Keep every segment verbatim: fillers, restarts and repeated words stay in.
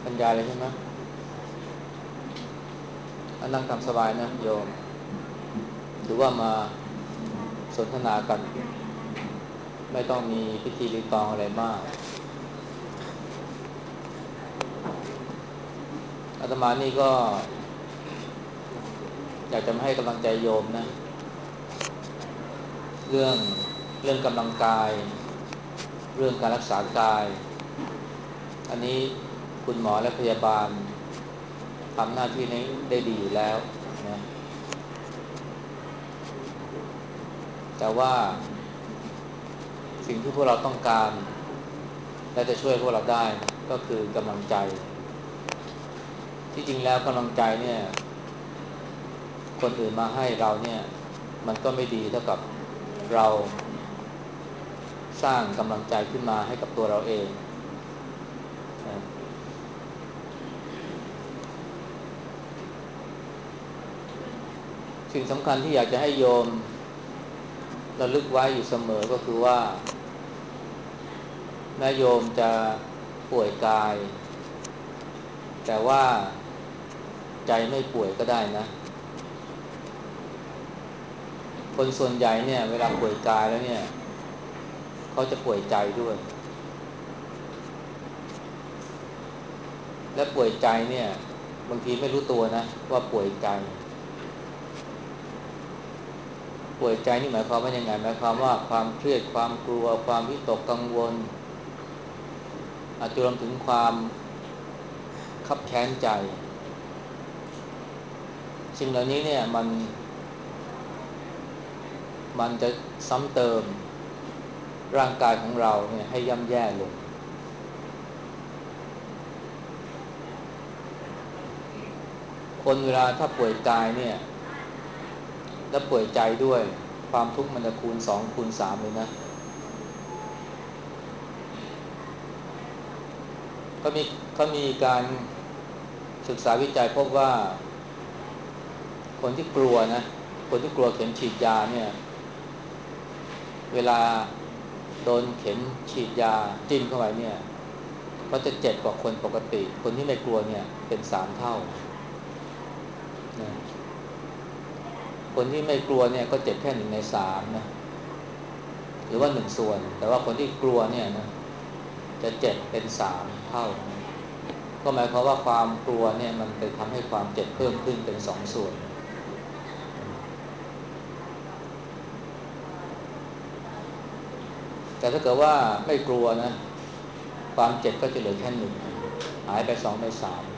บรรยายเลยใช่ไหมอ่ะนั่งทำสบายนะโยมหรือว่ามาสนทนากันไม่ต้องมีพิธีรีตองอะไรมากอาตมานี่ก็อยากจะมาให้กำลังใจโยมนะเรื่องเรื่องกำลังกายเรื่องการรักษากายอันนี้คุณหมอและพยาบาลทำหน้าที่นี้ได้ดีอยู่แล้วนะแต่ว่าสิ่งที่พวกเราต้องการและจะช่วยพวกเราได้นะก็คือกำลังใจที่จริงแล้วกำลังใจเนี่ยคนอื่นมาให้เราเนี่ยมันก็ไม่ดีเท่ากับเราสร้างกำลังใจขึ้นมาให้กับตัวเราเองนะสิ่งสำคัญที่อยากจะให้โยมระลึกไว้อยู่เสมอก็คือว่าแม้โยมจะป่วยกายแต่ว่าใจไม่ป่วยก็ได้นะคนส่วนใหญ่เนี่ยเวลาป่วยกายแล้วเนี่ยเขาจะป่วยใจด้วยและป่วยใจเนี่ยบางทีไม่รู้ตัวนะว่าป่วยใจป่วยใจนี่หมายความว่ายังไงหมายความว่าความเครียดความกลัวความวิตกกังวลอาจจะรวมถึงความคับแค้นใจสิ่งเหล่านี้เนี่ยมันมันจะซ้ำเติมร่างกายของเราเนี่ยให้ย่ำแย่ลงคนเวลาถ้าป่วยกายเนี่ยแล้วป่วยใจด้วยความทุกข์มันจะคูณสองคูณสามเลยนะเขามีเขามีการศึกษาวิจัยพบว่าคนที่กลัวนะคนที่กลัวเข็มฉีดยาเนี่ยเวลาโดนเข็มฉีดยาจิ้มเข้าไปเนี่ยก็จะเจ็บกว่าคนปกติคนที่ไม่กลัวเนี่ยเป็นสามเท่านะคนที่ไม่กลัวเนี่ยก็เจ็บแค่หนึ่งในสามนะหรือว่าหนึ่งส่วนแต่ว่าคนที่กลัวเนี่ยนะจะเจ็บเป็นสามเท่านะก็หมายความว่าความกลัวเนี่ยมันไปทำให้ความเจ็บเพิ่มขึ้นเป็นสองส่วนแต่ถ้าเกิดว่าไม่กลัวนะความเจ็บก็จะเหลือแค่หนึ่งหายไปสองในสาม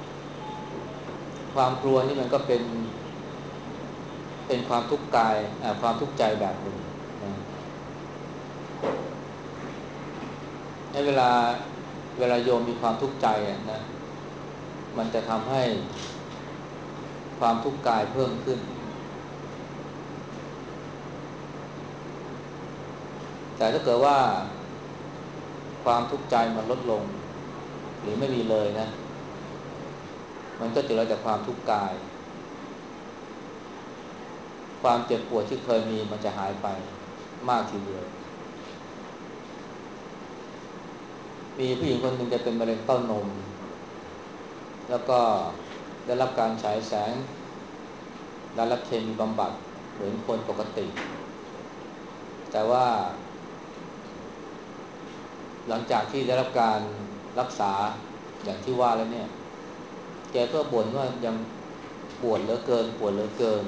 ความกลัวนี่มันก็เป็นเป็นความทุกข์กายอ่าความทุกข์ใจแบบหนึ่งนะในเวลาเวลาโยมมีความทุกข์ใจอ่ะนะมันจะทำให้ความทุกข์กายเพิ่มขึ้นแต่ถ้าเกิดว่าความทุกข์ใจมันลดลงหรือไม่มีเลยนะมันก็จะเหลือแต่ความทุกข์กายความเจ็บปวดที่เคยมีมันจะหายไปมากทีเดียวมีผู้หญิงคนหนึ่งจะเป็นมะเร็งเต้านมแล้วก็ได้รับการฉายแสงได้รับเคมีบำบัดเหมือนคนปกติแต่ว่าหลังจากที่ได้รับการรักษาอย่างที่ว่าแล้วเนี่ยแกก็บ่นว่ายังปวดเหลือเกินปวดเหลือเกิน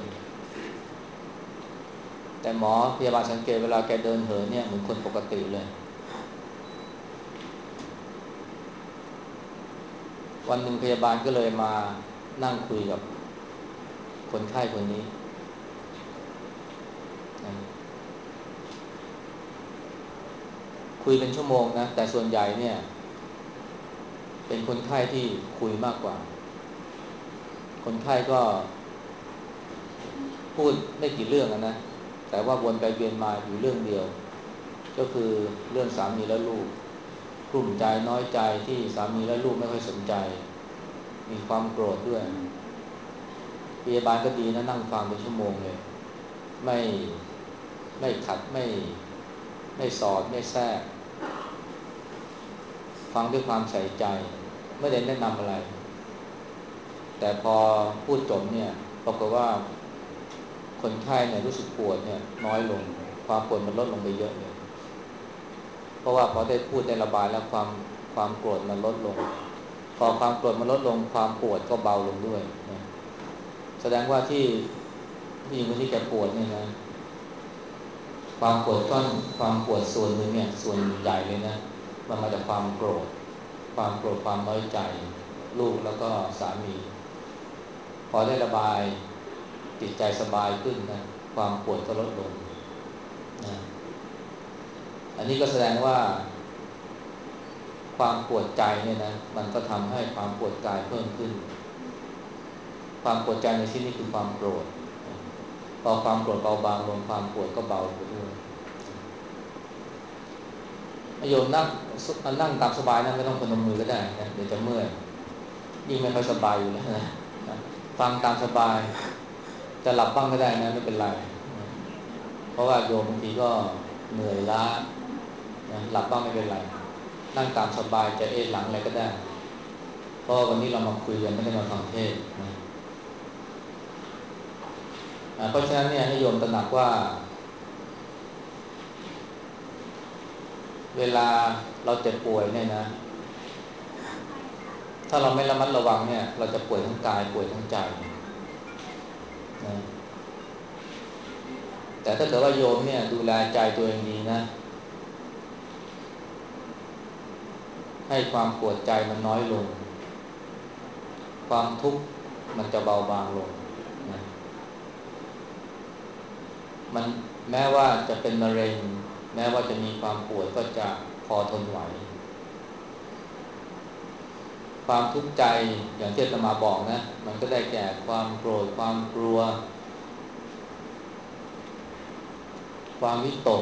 แต่หมอพยาบาลสังเกตเวลาแกเดินเหินเนี่ยเหมือนคนปกติเลยวันหนึ่งพยาบาลก็เลยมานั่งคุยกับคนไข้คนนี้นะคุยเป็นชั่วโมงนะแต่ส่วนใหญ่เนี่ยเป็นคนไข้ที่คุยมากกว่าคนไข้ก็พูดไม่กี่เรื่องนะแต่ว่าวนไปเวียนมาอยู่เรื่องเดียวก็คือเรื่องสามีและลูกกลุ่มใจน้อยใจที่สามีและลูกไม่ค่อยสนใจมีความโกรธด้วยพยาบาลก็ดีนะนั่งฟังเป็นชั่วโมงเลยไม่ไม่ขัดไม่ไม่สอดไม่แทรกฟังด้วยความใส่ใจไม่ได้แนะนำอะไรแต่พอพูดจบเนี่ยปรากฏว่าคนไข้เนี่ยรู้สึกปวดเนี่ยน้อยลงความปวดมันลดลงไปเยอะเลยเพราะว่าพอได้พูดได้ระบายแล้วความความโกรธมันลดลงพอความโกรธมันลดลงความปวดก็เบาลงด้วยนะแสดงว่าที่ผู้หญิงคนที่แกปวดเนี่ยนะความปวดก้อนความปวดส่วนหนึ่งเนี่ยส่วนใหญ่เลยนะมันมาจากความโกรธความโกรธความน้อยใจลูกแล้วก็สามีพอได้ระบายจิตใจสบายขึ้นนะความปวดก็ลดลงนะอันนี้ก็แสดงว่าความปวดใจเนี่ยนะมันก็ทำให้ความปวดกายเพิ่มขึ้นความปวดใจในที่นี้คือความโกรธพอความโกรธเบาบางลงความปวดก็เบาไปด้วยโยมนั่งนั่งตามสบายนะไม่ต้องพนมมือก็ได้นะเดี๋ยวจะเมื่อยยิ่งไม่ค่อยสบายอยู่แล้วนะฟังตามสบายจะหลับบ้างก็ได้นะไม่เป็นไรเพราะว่าโยมบางทีก็เหนื่อยล้านะหลับบ้างไม่เป็นไรนั่งตามสบายจะเอนหลังอะไรก็ได้เพราะวันนี้เรามาคุยกันไม่ได้มาฟังเทศน์นะเพราะฉะนั้นเนี่ยให้โยมตระหนักว่าเวลาเราเจ็บป่วยเนี่ยนะถ้าเราไม่ระมัดระวังเนี่ยเราจะป่วยทั้งกายป่วยทั้งใจนะแต่ถ้าเกิดว่าโยมเนี่ยดูแลใจตัวเองดีนะให้ความปวดใจมันน้อยลงความทุกข์มันจะเบาบางลงนะมันแม้ว่าจะเป็นมะเร็งแม้ว่าจะมีความปวดก็จะพอทนไหวความทุกข์ใจอย่างที่อาตมาบอกนะมันก็ได้แก่ความโกรธความกลัวความวิตก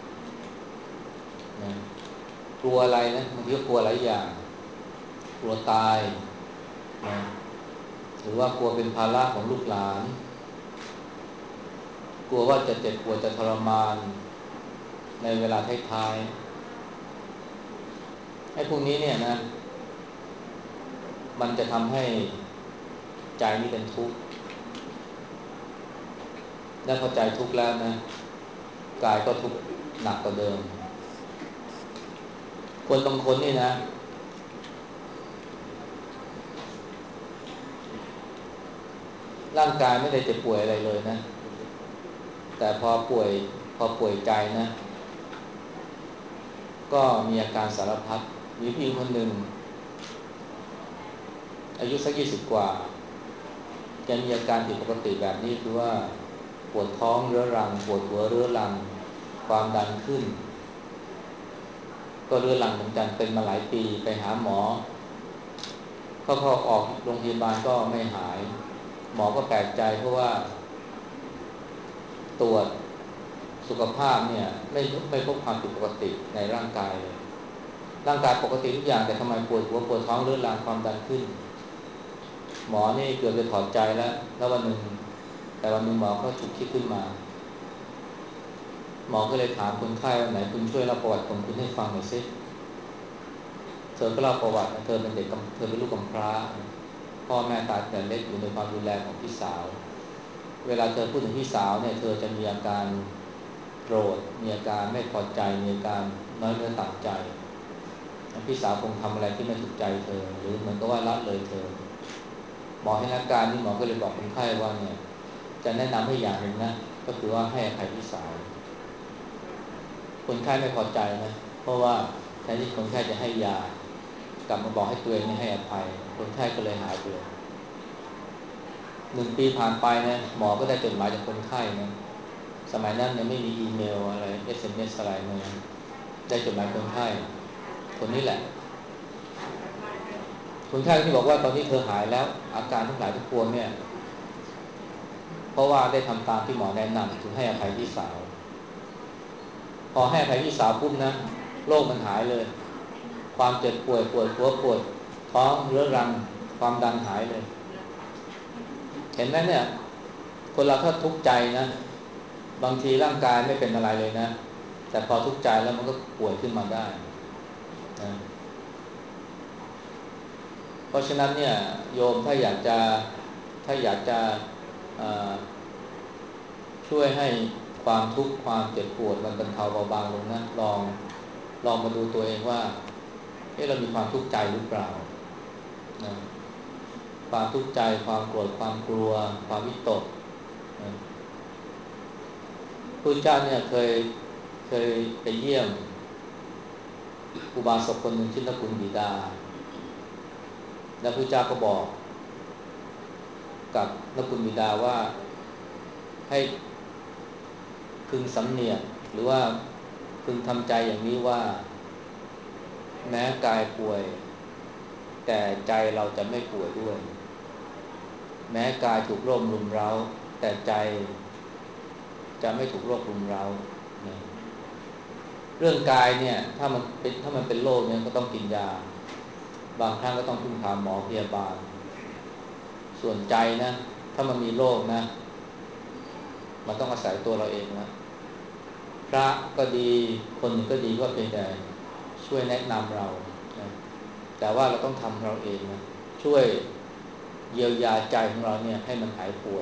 นะกลัวอะไรนะบางทีก็กลัวหลายอย่างกลัวตายนะหรือว่ากลัวเป็นภาระของลูกหลานกลัวว่าจะเจ็บปวดจะทรมานในเวลาท้ายๆไอ้พวกนี้เนี่ยนะมันจะทำให้ใจนี่เป็นทุกข์และพอใจทุกข์แล้วนะกายก็ทุกข์หนักกว่าเดิมคนบางคนนี่นะร่างกายไม่ได้เจ็บป่วยอะไรเลยนะแต่พอป่วยพอป่วยใจนะก็มีอาการสารพัดมีผู้หญิงคนหนึ่งอายุสักยี่สิบกว่าแกมีอาการผิดปกติแบบนี้คือว่าปวดท้องเรื้อรังปวดหัวเรื้อรังความดันขึ้นก็เรื้อรังเหมือนกันเป็นมาหลายปีไปหาหมอก็พอออกโรงพยาบาลก็ไม่หายหมอก็แปลกใจเพราะว่าตรวจสุขภาพเนี่ยไม่ไม่พบความผิดปกติในร่างกายเลยร่างกายปกติทุกอย่างแต่ทำไมปวดหัวปวดท้องเรื้อรังความดันขึ้นหมอนี่เกือบจะถอดใจแล้วแล้ววันหนึ่งแต่วันหนึ่งหมอก็ฉุกคิดขึ้นมาหมอก็เลยถามคนไข้ว่าไหนคุณช่วยเล่าประวัติของคุณให้ฟังหน่อยสิเธอก็เล่าประวัติเธอเป็นเด็กเธอเป็นลูกกำพร้าพ่อแม่ตายแต่เล็กอยู่ในความดูแลของพี่สาวเวลาเธอพูดถึงพี่สาวเนี่ยเธอจะมีอาการโกรธมีอาการไม่พอใจมีอาการน้อยเนื้อต่ำใจพี่สาวคงทำอะไรที่ไม่ถูกใจเธอหรือเหมือนกับว่าละเลยเธอหมอให้นักการนี่หมอก็เลยบอกคนไข้ว่าเนี่ยจะแนะนำให้อย่างหนึ่งนะก็คือว่าให้อภัยพี่สาวคนไข้ไม่พอใจนะเพราะว่าแทนที่คนไข้จะให้ยากลับมาบอกให้ตัวเองไม่ให้อภัยคนไข้ก็เลยหายไปเลยหนึ่งปีผ่านไปนะหมอก็ได้จดหมายจากคนไข้นะสมัยนั้นยังไม่มีอีเมลอะไร เอส เอ็ม เอส อะไรเลยได้จดหมายคนไข้คนนี้แหละคนไข้ที่บอกว่าตอนนี้เธอหายแล้วอาการทั้งหลายทุกปวงเนี่ยเพราะว่าได้ทำตามที่หมอแนะนำคือให้อภัยพี่สาวพอให้อภัยพี่สาวปุ๊บนะโรคมันหายเลยความเจ็บป่วยปวดหัวปวดท้องเรื้อรังความดันหายเลยเห็นไหมเนี่ยคนเราถ้าทุกข์ใจนะบางทีร่างกายไม่เป็นอะไรเลยนะแต่พอทุกข์ใจแล้วมันก็ป่วยขึ้นมาได้นะเพราะฉะนั้นเนี่ยโยมถ้าอยากจะถ้าอยากจะช่วยให้ความทุกข์ความเจ็บปวดมันบรรเทาเบาบางลงนะลองลองมาดูตัวเองว่าเอ๊ะเรามีความทุกข์ใจหรือเปล่านะความทุกข์ใจความโกรธความกลัวความวิตกนะพระเจ้าเนี่ยเคยเคยไปเยี่ยมอุบาสกคนหนึ่งชื่อนกุลบิดาแล้วพระเจ้าก็บอกกับนกุลบิดาว่าให้พึงสำเนียกหรือว่าพึงทำใจอย่างนี้ว่าแม้กายป่วยแต่ใจเราจะไม่ป่วยด้วยแม้กายถูกโรครุมเร้าแต่ใจจะไม่ถูกโรครุมเร้าเรื่องกายเนี่ยถ้ามันเป็นถ้ามันเป็นโรคเนี่ยก็ต้องกินยาบางครั้งก็ต้องพึ่งพาหมอพยาบาลส่วนใจนะถ้ามันมีโรคนะมันต้องอาศัยตัวเราเองนะพระก็ดีคนอื่นก็ดีก็เพียงแต่ช่วยแนะนำเรานะแต่ว่าเราต้องทำเราเองนะช่วยเยียวยาใจของเราเนี่ยให้มันหายป่วย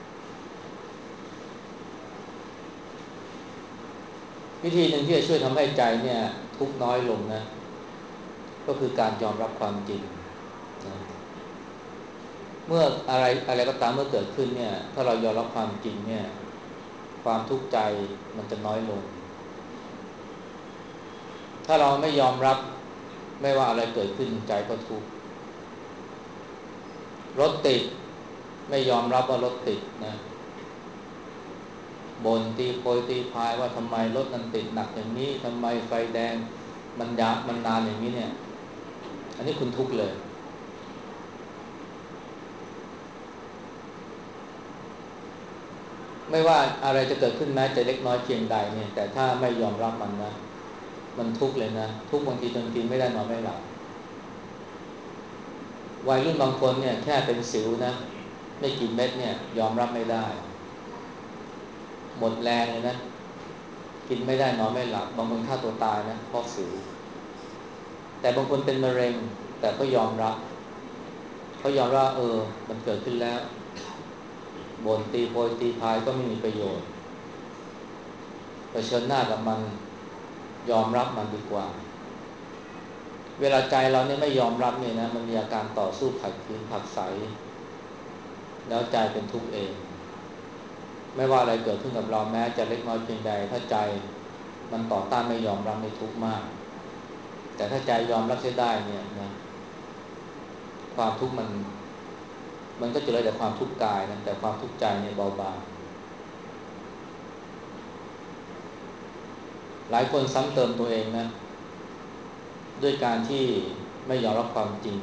วิธีหนึ่งที่จะช่วยทำให้ใจเนี่ยทุกข์น้อยลงนะก็คือการยอมรับความจริงนะเมื่ออะไรอะไรก็ตามเมื่อเกิดขึ้นเนี่ยถ้าเรายอมรับความจริงเนี่ยความทุกข์ใจมันจะน้อยลงถ้าเราไม่ยอมรับไม่ว่าอะไรเกิดขึ้นใจก็ทุกข์รถติดไม่ยอมรับว่ารถติดนะบ่นตีโพยตีพายว่าทำไมรถมันติดหนักอย่างนี้ทำไมไฟแดงมันยาวมันนานอย่างนี้เนี่ยอันนี้คุณทุกข์เลยไม่ว่าอะไรจะเกิดขึ้นแม้จะเล็กน้อยเพียงใดเนี่ยแต่ถ้าไม่ยอมรับมันนะมันทุกข์เลยนะทุกข์บางทีจนกินไม่ได้นอนไม่หลับวัยรุ่นบางคนเนี่ยแค่เป็นสิวนะไม่กี่เม็ดเนี่ยยอมรับไม่ได้หมดแรงเลยนะกินไม่ได้นอนไม่หลับบางคนฆ่าตัวตายนะเพราะสิวแต่บางคนเป็นมะเร็งแต่ก็ยอมรับเขายอมรับเออมันเกิดขึ้นแล้วบ่นตีโพยตีพายก็ไม่มีประโยชน์เผชิญหน้ากับมันยอมรับมันดีกว่าเวลาใจเราเนี่ยไม่ยอมรับเนี่ยนะมันมีอาการต่อสู้ขัดขืนผลักไสแล้วใจเป็นทุกข์เองไม่ว่าอะไรเกิดขึ้นกับเราแม้จะเล็กน้อยเพียงใดถ้าใจมันต่อต้านไม่ยอมรับไม่ทุกข์มากแต่ถ้าใจยอมรับใช้ได้เนี่ยนะความทุกข์มันมันก็จะเหลือแต่ความทุกข์กายนะแต่ความทุกข์ใจเนี่ยเบาบางหลายคนซ้ำเติมตัวเองนะด้วยการที่ไม่ยอมรับความจริง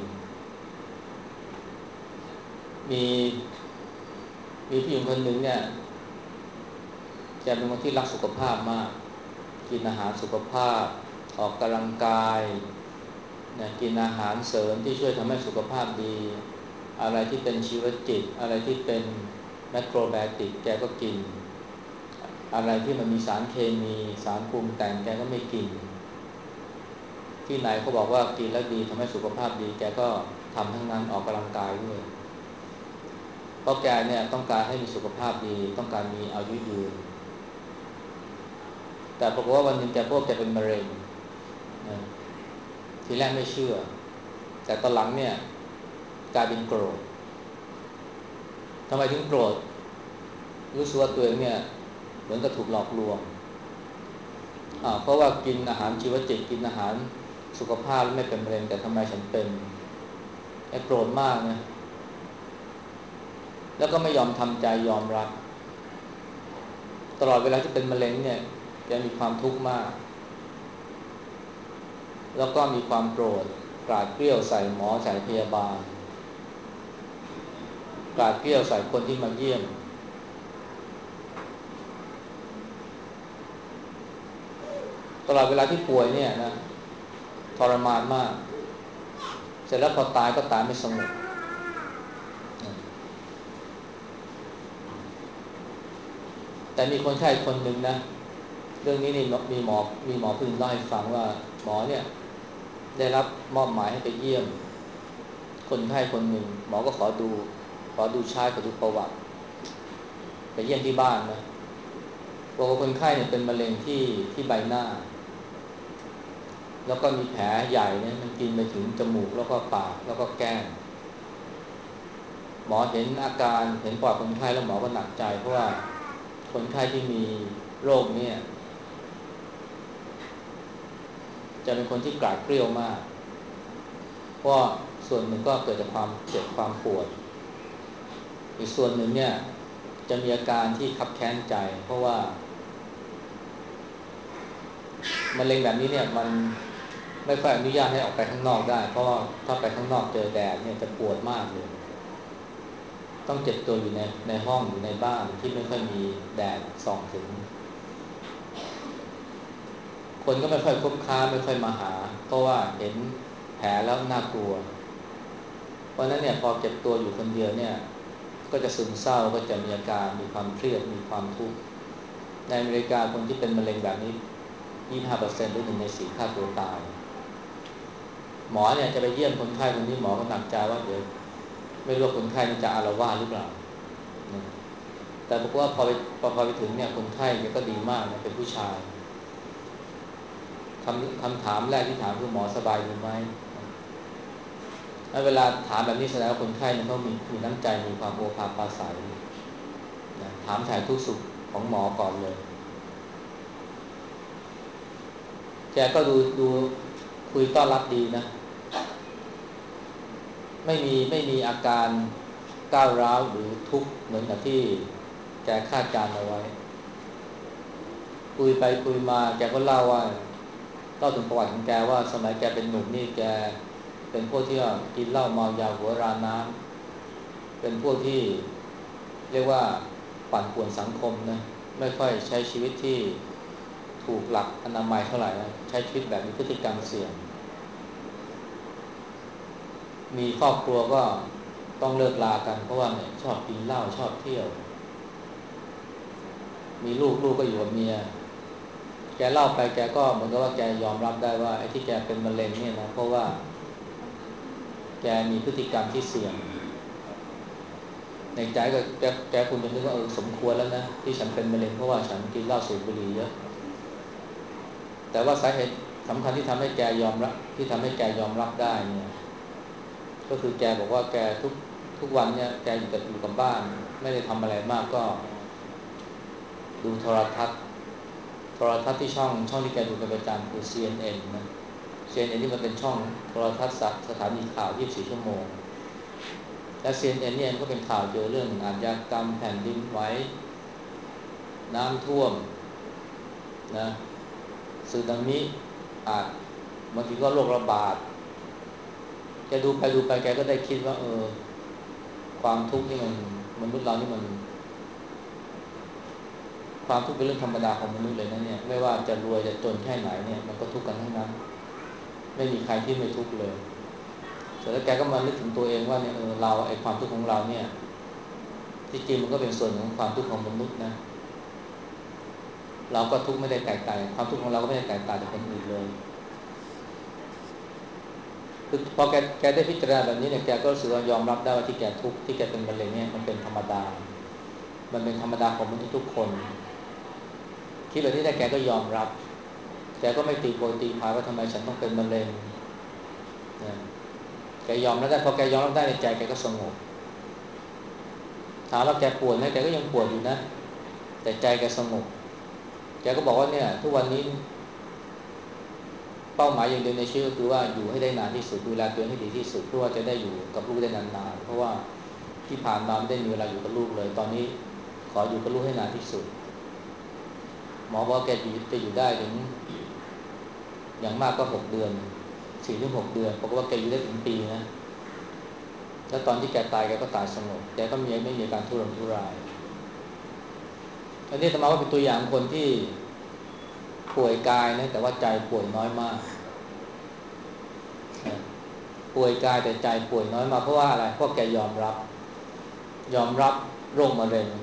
มีมีผู้หญิงคนหนึ่งเนี่ยแกเป็นคนที่รักสุขภาพมากกินอาหารสุขภาพออกกำลังกายนะกินอาหารเสริมที่ช่วยทำให้สุขภาพดีอะไรที่เป็นชีวจิตอะไรที่เป็นแมคโครไบโอติกแกก็กินอะไรที่มันมีสารเคมีสารปรุงแต่งแกก็ไม่กินที่ไหนเขาบอกว่ากินแล้วดีทำให้สุขภาพดีแกก็ทำทั้งนั้นออกกำลังกายด้วยเพราะแกเนี่ยต้องการให้มีสุขภาพดีต้องการมีอายุยืนแต่ปรากฏว่าวันหนึ่งแกพบแกเป็นมะเร็งนะทีแรกไม่เชื่อแต่ตอนหลังเนี่ยกลายเป็นโกรธทำไมถึงโกรธรู้สึกว่าตัวเองเนี่ยเหมือนกับถูกหลอกลวงอ่าเพราะว่ากินอาหารชีวจิตกินอาหารสุขภาพแล้วไม่เป็นมะเร็งแต่ทำไมฉันเป็นไอ้โกรธมากนะแล้วก็ไม่ยอมทำใจยอมรับตลอดเวลาที่เป็นมะเร็งเนี่ยแกมีความทุกข์มากแล้วก็มีความโกรธกราดเกรี้ยวใส่หมอใส่พยาบาลกราดเกรี้ยวใส่คนที่มาเยี่ยมตลอดเวลาที่ป่วยเนี่ยนะทรมานมากเสร็จแล้วพอตายก็ตายไม่สงบแต่มีคนไข้คนหนึ่งนะเรื่องนี้นี่มีหมอมีหมอคนหนึ่งเล่าให้ฟังว่าหมอเนี่ยได้รับมอบหมายให้ไปเยี่ยมคคนไข้คนหนึ่งหมอก็ขอดูขอดูชาร์ตขอดูประวัติไปเยี่ยมที่บ้านนะบอกว่าคนไข้เนี่ยเป็นมะเร็งที่ที่ใบหน้าแล้วก็มีแผลใหญ่เนี่ยมันกินไปถึงจมูกแล้วก็ปากแล้วก็แก้มหมอเห็นอาการเห็นปอดคนไข้แล้วหมอก็หนักใจเพราะว่าคนไข้ที่มีโรคเนี่ยจะเป็นคนที่กราดเกรี้ยวมากเพราะส่วนหนึ่งก็เกิดจากความเจ็บความปวดอีกส่วนหนึ่งเนี่ยจะมีอาการที่คับแค้นใจเพราะว่ามะเร็งแบบนี้เนี่ยมันไม่ค่อยอนุญาตให้ออกไปข้างนอกได้เพราะว่าถ้าไปข้างนอกเจอแดดเนี่ยจะปวดมากเลยต้องเจ็บตัวอยู่ในในห้องอยู่ในบ้านที่ไม่ค่อยมีแดดส่องถึงคนก็ไม่ค่อยคบค้าไม่ค่อยมาหาเพราะว่าเห็นแผลแล้วน่ากลัวเพราะนั้นเนี่ยพอเจ็บตัวอยู่คนเดียวเนี่ยก็จะซึมเศร้าก็จะมีอาการมีความเครียดมีความทุกข์ในอเมริกาคนที่เป็นมะเร็งแบบนี้ ยี่สิบห้าเปอร์เซ็นต์ หรือหนึ่งในสี่ฆ่าตัวตายหมอเนี่ยจะไปเยี่ยมคนไข้คนนี้หมอก็หนักใจว่าเดี๋ยวไม่รู้คนไข้นี่จะอาละวาดหรือเปล่าแต่บอกว่าพอไปพอพอไปถึงเนี่ยคนไข้ก็ดีมากนะเป็นผู้ชายคำคำถามแรกที่ถามคือหมอสบายดีไหมแล้วเวลาถามแบบนี้แสดงว่าคนไข้เนี่ยเขามีมีน้ำใจมีความโอภาสปราศัยนะถามถ่ายทุกสุขของหมอก่อนเลยแกก็ดูดูคุยต้อนรับดีนะไม่มีไม่มีอาการก้าวร้าวหรือทุกข์เหมือนกับที่แกคาดการเอาไว้คุยไปคุยมาแกก็เล่าว่าเล่าถึงประวัติของแกว่าสมัยแกเป็นหนุ่มนี่แกเป็นพวกที่กินเหล้าเมายาหัวราน้ำเป็นพวกที่เรียกว่าปั่นป่วนสังคมนะไม่ค่อยใช้ชีวิตที่ถูกหลักอนามัยเท่าไหร่นะใช้ชีวิตแบบมีพฤติกรรมเสี่ยงมีครอบครัวก็ต้องเลิกลากันเพราะว่าเนี่ยชอบกินเหล้าชอบเที่ยวมีลูกลูกก็อยู่กับเมียแกเล่าไปแกก็เหมือนกับว่าแกยอมรับได้ว่าไอ้ที่แกเป็นมะเร็งเนี่ยนะเพราะว่าแกมีพฤติกรรมที่เสี่ยงในใจก็แกแกคงจะนึกว่าเออสมควรแล้วนะที่ฉันเป็นมะเร็งเพราะว่าฉันกินเหล้าสูบบุหรี่เยอะแต่ว่าสาเหตุสำคัญที่ทำให้แกยอมรับที่ทำให้แกยอมรับได้เนี่ยก็คือแกบอกว่าแกทุกทุกวันเนี่ยแกอยู่กับอยู่กับบ้านไม่ได้ทำอะไรมากก็ดูโทรทัศน์โทรทัศน์ที่ช่องช่องที่แกดูเป็นประจำคือ ซี เอ็น เอ็น นะ ซี เอ็น เอ็น ที่มันเป็นช่องโทรทัศน์สถานีข่าวยี่สิบสี่ชั่วโมงและ ซี เอ็น เอ็น เนี่ยก็เป็นข่าวเกี่ยวเรื่องอาชญากรรมแผ่นดินไหวน้ำท่วมนะสึนามิอาจบางทีก็โรคระบาดแกดูไปดูไปแกก็ได้คิดว่าเออความทุกข์นี่มันมนุษย์เรานี่มันความทุกข์เป็นเรื่องธรรมดาของมนุษย์เลยนะเนี่ยไม่ว่าจะรวยจะจนแค่ไหนเนี่ยมันก็ทุกข์กันทั้งนั้นไม่มีใครที่ไม่ทุกข์เลยแต่แล้วแกก็มานึกถึงตัวเองว่าเนี่ยเออเราไอ้ความทุกข์ของเราเนี่ยที่จริงมันก็เป็นส่วนของความทุกข์ของมนุษย์นะเราก็ทุกข์ไม่ได้แตกต่างความทุกข์ของเราก็ไม่ได้แตกต่างจากคนอื่นเลยคือพอแกแกได้พิจารณาแบบนี้เนี่ยแกก็รู้สึกว่ายอมรับได้ว่าที่แกทุกข์ที่แกเป็นมะเร็งเนี่ยมันเป็นธรรมดามันเป็นธรรมดาของมนุษย์ทุกคนคิดแบบนี้ได้แกก็ยอมรับแกก็ไม่ตีโพยตีพายว่าทำไมฉันต้องเป็นมะเร็งนะแกยอมรับได้พอแกยอมรับได้ในใจแกก็สงบถามว่าแกปวดไหมแกก็ยังปวดอยู่นะแต่ใจแกสงบแกก็บอกว่าเนี่ยทุกวันนี้เป้าหมายอย่างเดียวในชีวิตก็คือว่าอยู่ให้ได้นานที่สุดดูแลตัวเองให้ดีที่สุดเพื่อว่าจะได้อยู่กับลูกได้นานๆเพราะว่าที่ผ่านมาไม่ได้มีเวลาอยู่กับลูกเลยตอนนี้ขออยู่กับลูกให้นานที่สุดหมอบอกแกจะอยู่ได้ถึงอย่างมากก็หกเดือนสี่ถึงหกเดือนบอกว่าแกอยู่ได้ถึงปีนะแล้วตอนที่แกตายแกก็ตายสงบแกก็มีไม่มีการทุรนทุรายอันนี้ธรรมะว่าเป็นตัวอย่างคนที่ป่วยกายนะแต่ว่าใจป่วยน้อยมากป่วยกายแต่ใจป่วยน้อยมากเพราะว่าอะไรเพราะแกยอมรับยอมรับโรคมะเร็ง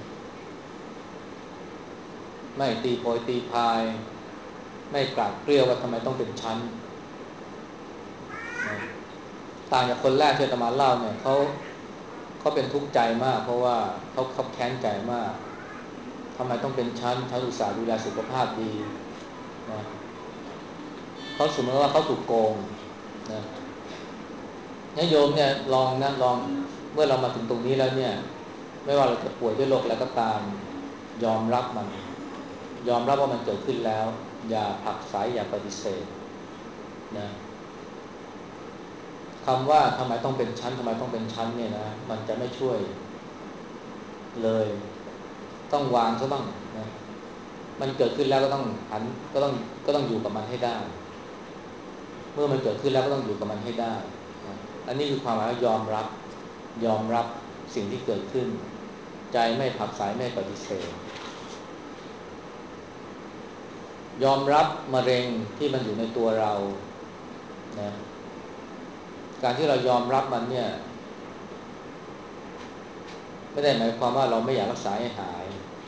ไม่ตีโพยตีพายไม่กราดเกลียวว่าทำไมต้องเป็นชั้นต่างจากคนแรกที่อาตมาเล่าเนี่ยเขาเขาเป็นทุกข์ใจมากเพราะว่าเขาขับแค้นใจมากทำไมต้องเป็นชั้นชั้นอุตสาห์ดูแลสุขภาพดีนะเขาสมมติว่าเขาถูกโกงนะนโยมเนี่ยลองนะลองเมื่อเรามาถึงตรงนี้แล้วเนี่ยไม่ว่าเราจะป่วยด้วยโรคอะไรก็ตามยอมรับมันยอมรับว่ามันเกิดขึ้นแล้วอย่าผลักไสอย่าปฏิเสธนะคำว่าทำไมต้องเป็นชั้นทำไมต้องเป็นชั้นเนี่ยนะมันจะไม่ช่วยเลยต้องวางซะบ้างนะมันเกิดขึ้นแล้วก็ต้องหันก็ต้องก็ต้องอยู่กับมันให้ได้เมื่อมันเกิดขึ้นแล้วก็ต้องอยู่กับมันให้ได้นะอันนี้คือความหมายว่ายอมรับยอมรับสิ่งที่เกิดขึ้นใจไม่ผลักไสไม่ปฏิเสธยอมรับมะเร็งที่มันอยู่ในตัวเรานะการที่เรายอมรับมันเนี่ยไม่ได้หมายความว่าเราไม่อยากรักษาให้หาย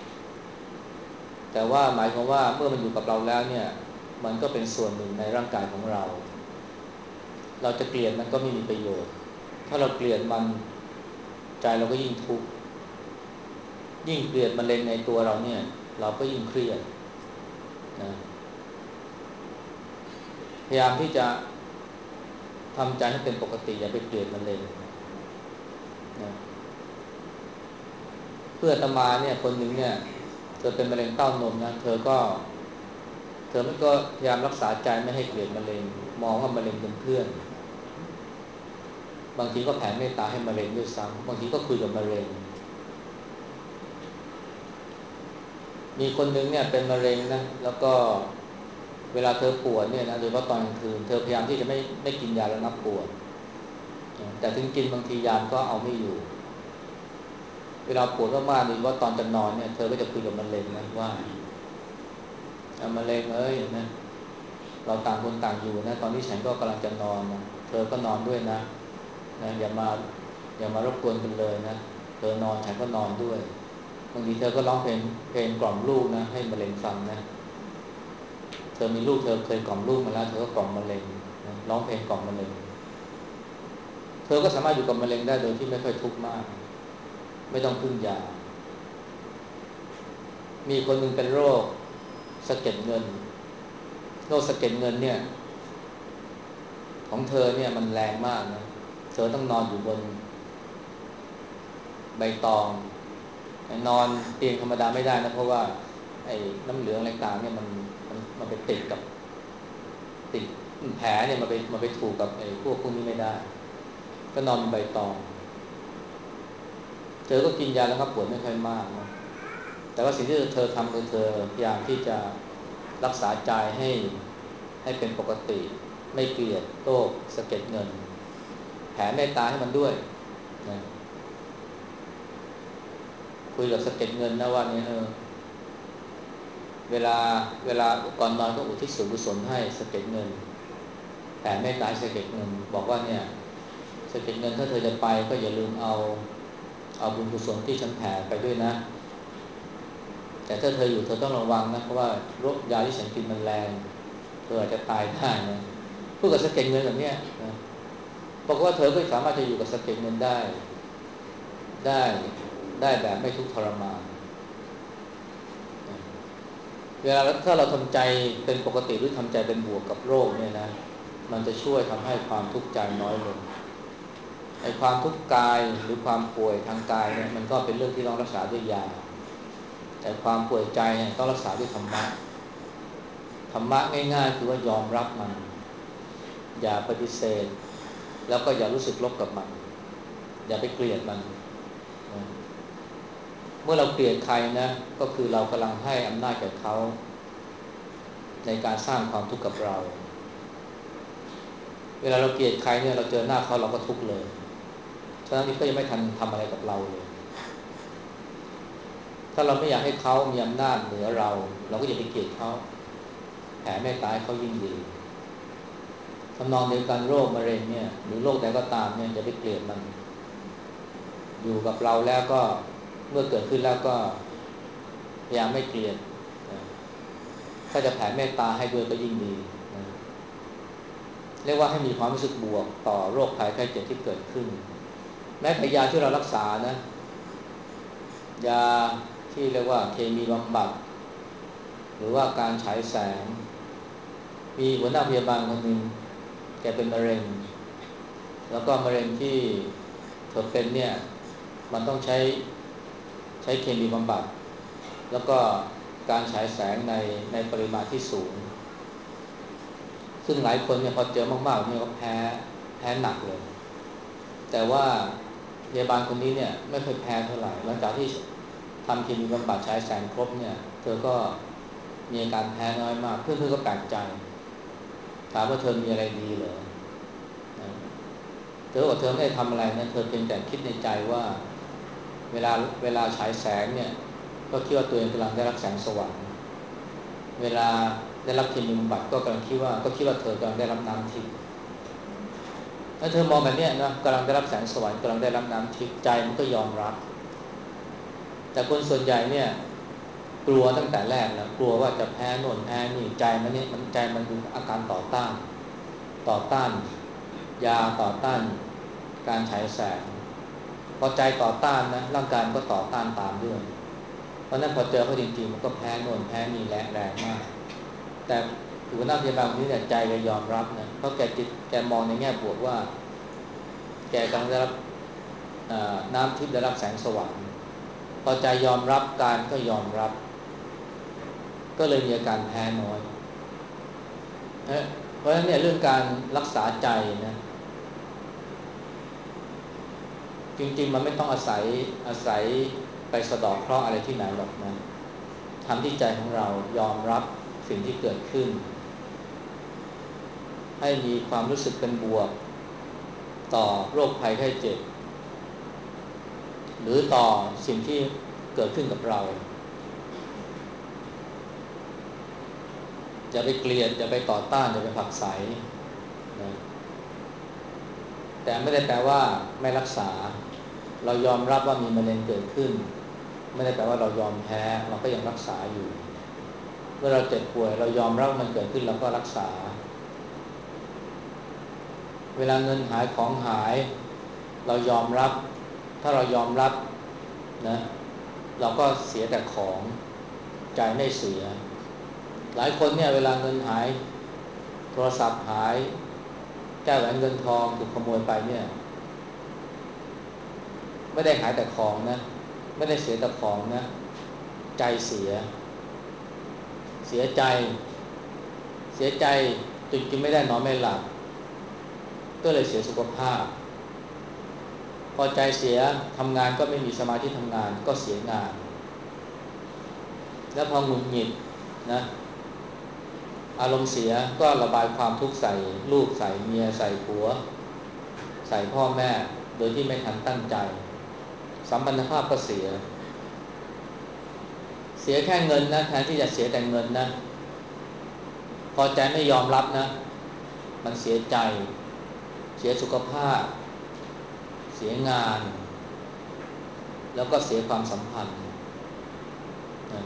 แต่ว่าหมายความว่าเมื่อมันอยู่กับเราแล้วเนี่ยมันก็เป็นส่วนหนึ่งในร่างกายของเราเราจะเกลียดมันก็ไม่มีประโยชน์ถ้าเราเกลียดมันใจเราก็ยิ่งทุกข์ยิ่งเกลียดมะเร็งในตัวเราเนี่ยเราก็ยิ่งเครียดนะพยายามที่จะทำใจให้เป็นปกติอย่าไปเกลียดมะเร็งนะเพื่อนอาตมาเนี่ยคนหนึ่งเนี่ยเธอเป็นมะเร็งเต้านมนะเธอก็เธอมันก็พยายามรักษาใจไม่ให้เกลียดมะเร็งมองว่ามะเร็งเป็นเพื่อนบางทีก็แผ่เมตตาให้มะเร็งด้วยซ้ำบางทีก็คุยกับมะเร็งมีคนหนึ่งเนี่ยเป็นมะเร็งนะแล้วก็เวลาเธอปวดเนี่ยนะโดยเฉพาะตอนกลางคืนเธอพยายามที่จะไม่ไม่กินยาระงับปวดแต่ถึงกินบางทียาก็เอาไม่อยู่เวลาปวดมากๆโดยเฉพาะตอนจะนอนเนี่ยเธอก็จะคุยกับมะเร็งนะว่ามะเร็งเอ้ยนะเราต่างคนต่างอยู่นะตอนนี้ฉันก็กำลังจะนอนนะเธอก็นอนด้วยนะนะอย่ามาอย่ามารบกวนกันเลยนะเธอนอนฉันก็นอนด้วยบางทีเธอก็ร้องเพลงเพลงกล่อมลูกนะให้มะเร็งฟังนะเธอมีลูกเธอเคยกล่อมลูกมาแล้วเธอก็กล่อมมะเร็งนะร้องเพลงกล่อมมะเร็งเธอก็สามารถอยู่กับมะเร็งได้โดยที่ไม่ค่อยทุกข์มากไม่ต้องพึ่งยามีคนหนึ่งเป็นโรคสะเก็ดเงินโรคสะเก็ดเงินเนี่ยของเธอเนี่ยมันแรงมากนะเธอต้องนอนอยู่บนใบตองนอนเตียงธรรมดาไม่ได้นะเพราะว่าไอ้น้ำเหลืองอะไรต่างเนี่ยมันมันมันไปติดกับติดแผลเนี่ยมันไปมันไปถูกกับไอ้พวกพวกนี้ไม่ได้ก็นอนบนใบตองเธอก็กินยาแล้วก็ปวดไม่ค่อยมากนะแต่ว่าสิ่งที่เธอทำคือเธอพยายามที่จะรักษาใจให้ให้เป็นปกติไม่เกลียดโรคสะเก็ดเงินแผ่เมตตาให้มันด้วยนะคุยกับสะเก็ดเงินนะว่าเนี่ยเออเวลาเวลาก่อนนอนก็อุทิศส่วนกุศลให้สะเก็ดเงินแผ่เมตตาสะเก็ดเงินบอกว่าเนี่ยสะเก็ดเงินถ้าเธอจะไปก็อย่าลืมเอาเอาบุญกุศลที่ฉันแผ่ไปด้วยนะแต่ถ้าเธออยู่เธอต้องระวังนะเพราะว่าโรคยาที่ฉันกินมันแรงเธออาจจะตายได้นะพูดกับสะเก็ดเงินแบบเนี้ยนะบอกว่าเธอก็สามารถจะอยู่กับสะเก็ดเงินได้ได้ได้แบบไม่ทุกข์ทรมานเวลาถ้าเราทำใจเป็นปกติหรือทำใจเป็นบวกกับโรคเนี่ยนะมันจะช่วยทำให้ความทุกข์ใจน้อยลงไอ้ความทุกข์กายหรือความป่วยทางกายเนี่ยมันก็เป็นเรื่องที่ต้องรักษาด้วยยาแต่ความป่วยใจเนี่ยต้องรักษาด้วยธรรมะธรรมะง่ายๆคือว่ายอมรับมันอย่าปฏิเสธแล้วก็อย่ารู้สึกลบกับมันอย่าไปเกลียดมันนะเมื่อเราเกลียดใครนะก็คือเรากำลังให้อำนาจแก่เขาในการสร้างความทุกข์กับเราเวลาเราเกลียดใครเนี่ยเราเจอหน้าเขาเราก็ทุกข์เลยฉะนั้นนี่ก็ยังไม่ทันทำอะไรกับเราเลยถ้าเราไม่อยากให้เขามีอำนาจเหนือเราเราก็อย่าไปเกลียดเขาแผ่เมตตาให้เขายิ่งดีทำนองเดียวกันโรคมะเร็งเนี่ยหรือโรคใดก็ตามเนี่ยอย่าไปเกลียดมันอยู่กับเราแล้วก็เมื่อเกิดขึ้นแล้วก็พยายามไม่เกลียดนะถ้าจะแผ่เมตตาให้ด้วยก็ยิ่งดีนะเรียกว่าให้มีความรู้สึกบวกต่อโรคภัยไข้เจ็บที่เกิดขึ้นแม้แต่ยาที่เรารักษานะยาที่เรียกว่าเคมีบำบัดหรือว่าการฉายแสงมีหัวหน้าพยาบาลคนหนึ่งแกเป็นมะเร็งแล้วก็มะเร็งที่เธอเป็นเนี่ยมันต้องใช้ใช้เคมีบำบัดแล้วก็การฉายแสงในในปริมาณที่สูงซึ่งหลายคนเนี่ยพอเจอมากๆเนี่ยก็แพ้แพ้หนักเลยแต่ว่าพยาบาลคนนี้เนี่ยไม่เคยแพ้เท่าไหร่หลังจากที่ทำเคมีบำบัดฉายแสงครบเนี่ยเธอก็มีอาการแพ้น้อยมากเพื่อนๆก็แปลกใจถามว่าเธอมีอะไรดีเหรอเธอบอกเธอไม่ได้ทำอะไรนะเธอเพียงแต่คิดในใจว่าเวลาเวลาฉายแสงเนี่ยก็คิดว่าตัวเองกำลังได้รับแสงสว่างเวลาได้รับเคมีบำบัดก็กำลังคิดว่าก็คิดว่าเธอกำลังได้รับน้ำทิพย์ถ้าเธอมองแบบนี้นะกำลังได้รับแสงสว่างกำลังได้รับน้ำทิพย์ใจมันก็ยอมรับแต่คนส่วนใหญ่เนี่ยกลัวตั้งแต่แรกแล้วกลัวว่าจะแพ้โน่นแพ้นี่ใจมันเนี่ยมันใจมันมีอาการต่อต้านต่อต้านยาต่อต้านการฉายแสงพอใจต่อต้านนะร่างกายมันก็ต่อต้านตามด้วยเพราะนั้นพอเจอเขาจริงๆมันก็แพ้โน่นแพ้นี่แรงแรงมากแต่หัวหน้าพยาบาลคนนี้เนี่ยใจแกยอมรับนะเพราะแกจิตแกมองในแง่บวกว่าแกกำลังได้รับน้ำทิพย์ได้รับแสงสว่างพอใจยอมรับการก็ยอมรับก็เลยมีอาการแพ้น้อยเพราะฉะนั้นเนี่ยเรื่องการรักษาใจนะจริงๆมันไม่ต้องอาศัยอาศัยไปสะเดาะเคราะห์อะไรที่ไหนหรอกนะทำที่ใจของเรายอมรับสิ่งที่เกิดขึ้นให้มีความรู้สึกเป็นบวกต่อโรคภัยไข้เจ็บหรือต่อสิ่งที่เกิดขึ้นกับเราอย่าไปเกลียดอย่าไปต่อต้านอย่าไปผลักไสนะแต่ไม่ได้แปลว่าไม่รักษาเรายอมรับว่ามีมะเร็งเกิดขึ้นไม่ได้แปลว่าเรายอมแพ้เราก็ยังรักษาอยู่เมื่อเราเจ็บป่วยเรายอมรับมันเกิดขึ้นเราก็รักษาเวลาเงินหายของหายเรายอมรับถ้าเรายอมรับนะเราก็เสียแต่ของใจไม่เสียหลายคนเนี่ยเวลาเงินหายโทรศัพท์หายแก้วแหวนเงินทองถูกขโมยไปเนี่ยไม่ได้หายแต่ของนะไม่ได้เสียแต่ของนะใจเสียเสียใจเสียใจจนกินไม่ได้นอนไม่หลับก็เลยเสียสุขภาพพอใจเสียทำงานก็ไม่มีสมาธิทำงานก็เสียงานแล้วพอหงุดหงิดนะอารมณ์เสียก็ระบายความทุกข์ใส่ลูกใส่เมียใส่ผัวใส่พ่อแม่โดยที่ไม่ทันตั้งใจสัมพันธภาพก็เสียเสียแค่เงินนะแทนที่จะเสียแต่เงินนะพอใจไม่ยอมรับนะมันเสียใจเสียสุขภาพเสียงานแล้วก็เสียความสัมพันธ์นะ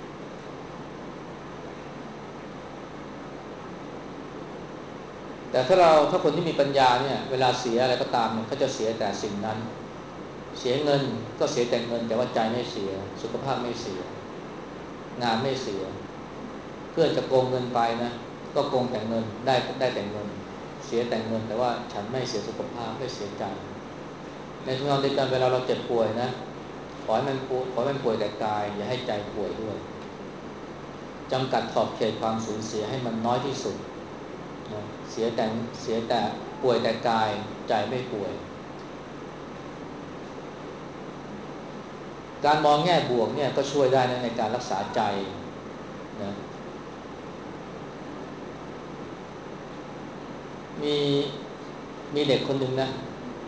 แต่ถ้าเราถ้าคนที่มีปัญญาเนี่ยเวลาเสียอะไรก็ตามเนี่ยเขาจะเสียแต่สิ่งนั้นเสียเงินก็เสียแต่เงินแต่ว่าใจไม่เสียสุขภาพไม่เสียงานไม่เสียเพื่อนจะโกงเงินไปนะก็โกงแต่เงินได้ได้แต่เงินเสียแต่เงินแต่ว่าฉันไม่เสียสุขภาพไม่เสียใจในทางเดียวกันเวลาเราเจ็บป่วยนะขอให้มันป่วยขอให้มันป่วยแต่กายอย่าให้ใจป่วยด้วยจำกัดขอบเขตความสูญเสียให้มันน้อยที่สุดนะเสียแต่เสียแต่ป่วยแต่กายใจไม่ป่วยการมองแง่บวกเนี่ยก็ช่วยได้นะในการรักษาใจนะมีมีเด็กคนหนึ่งนะ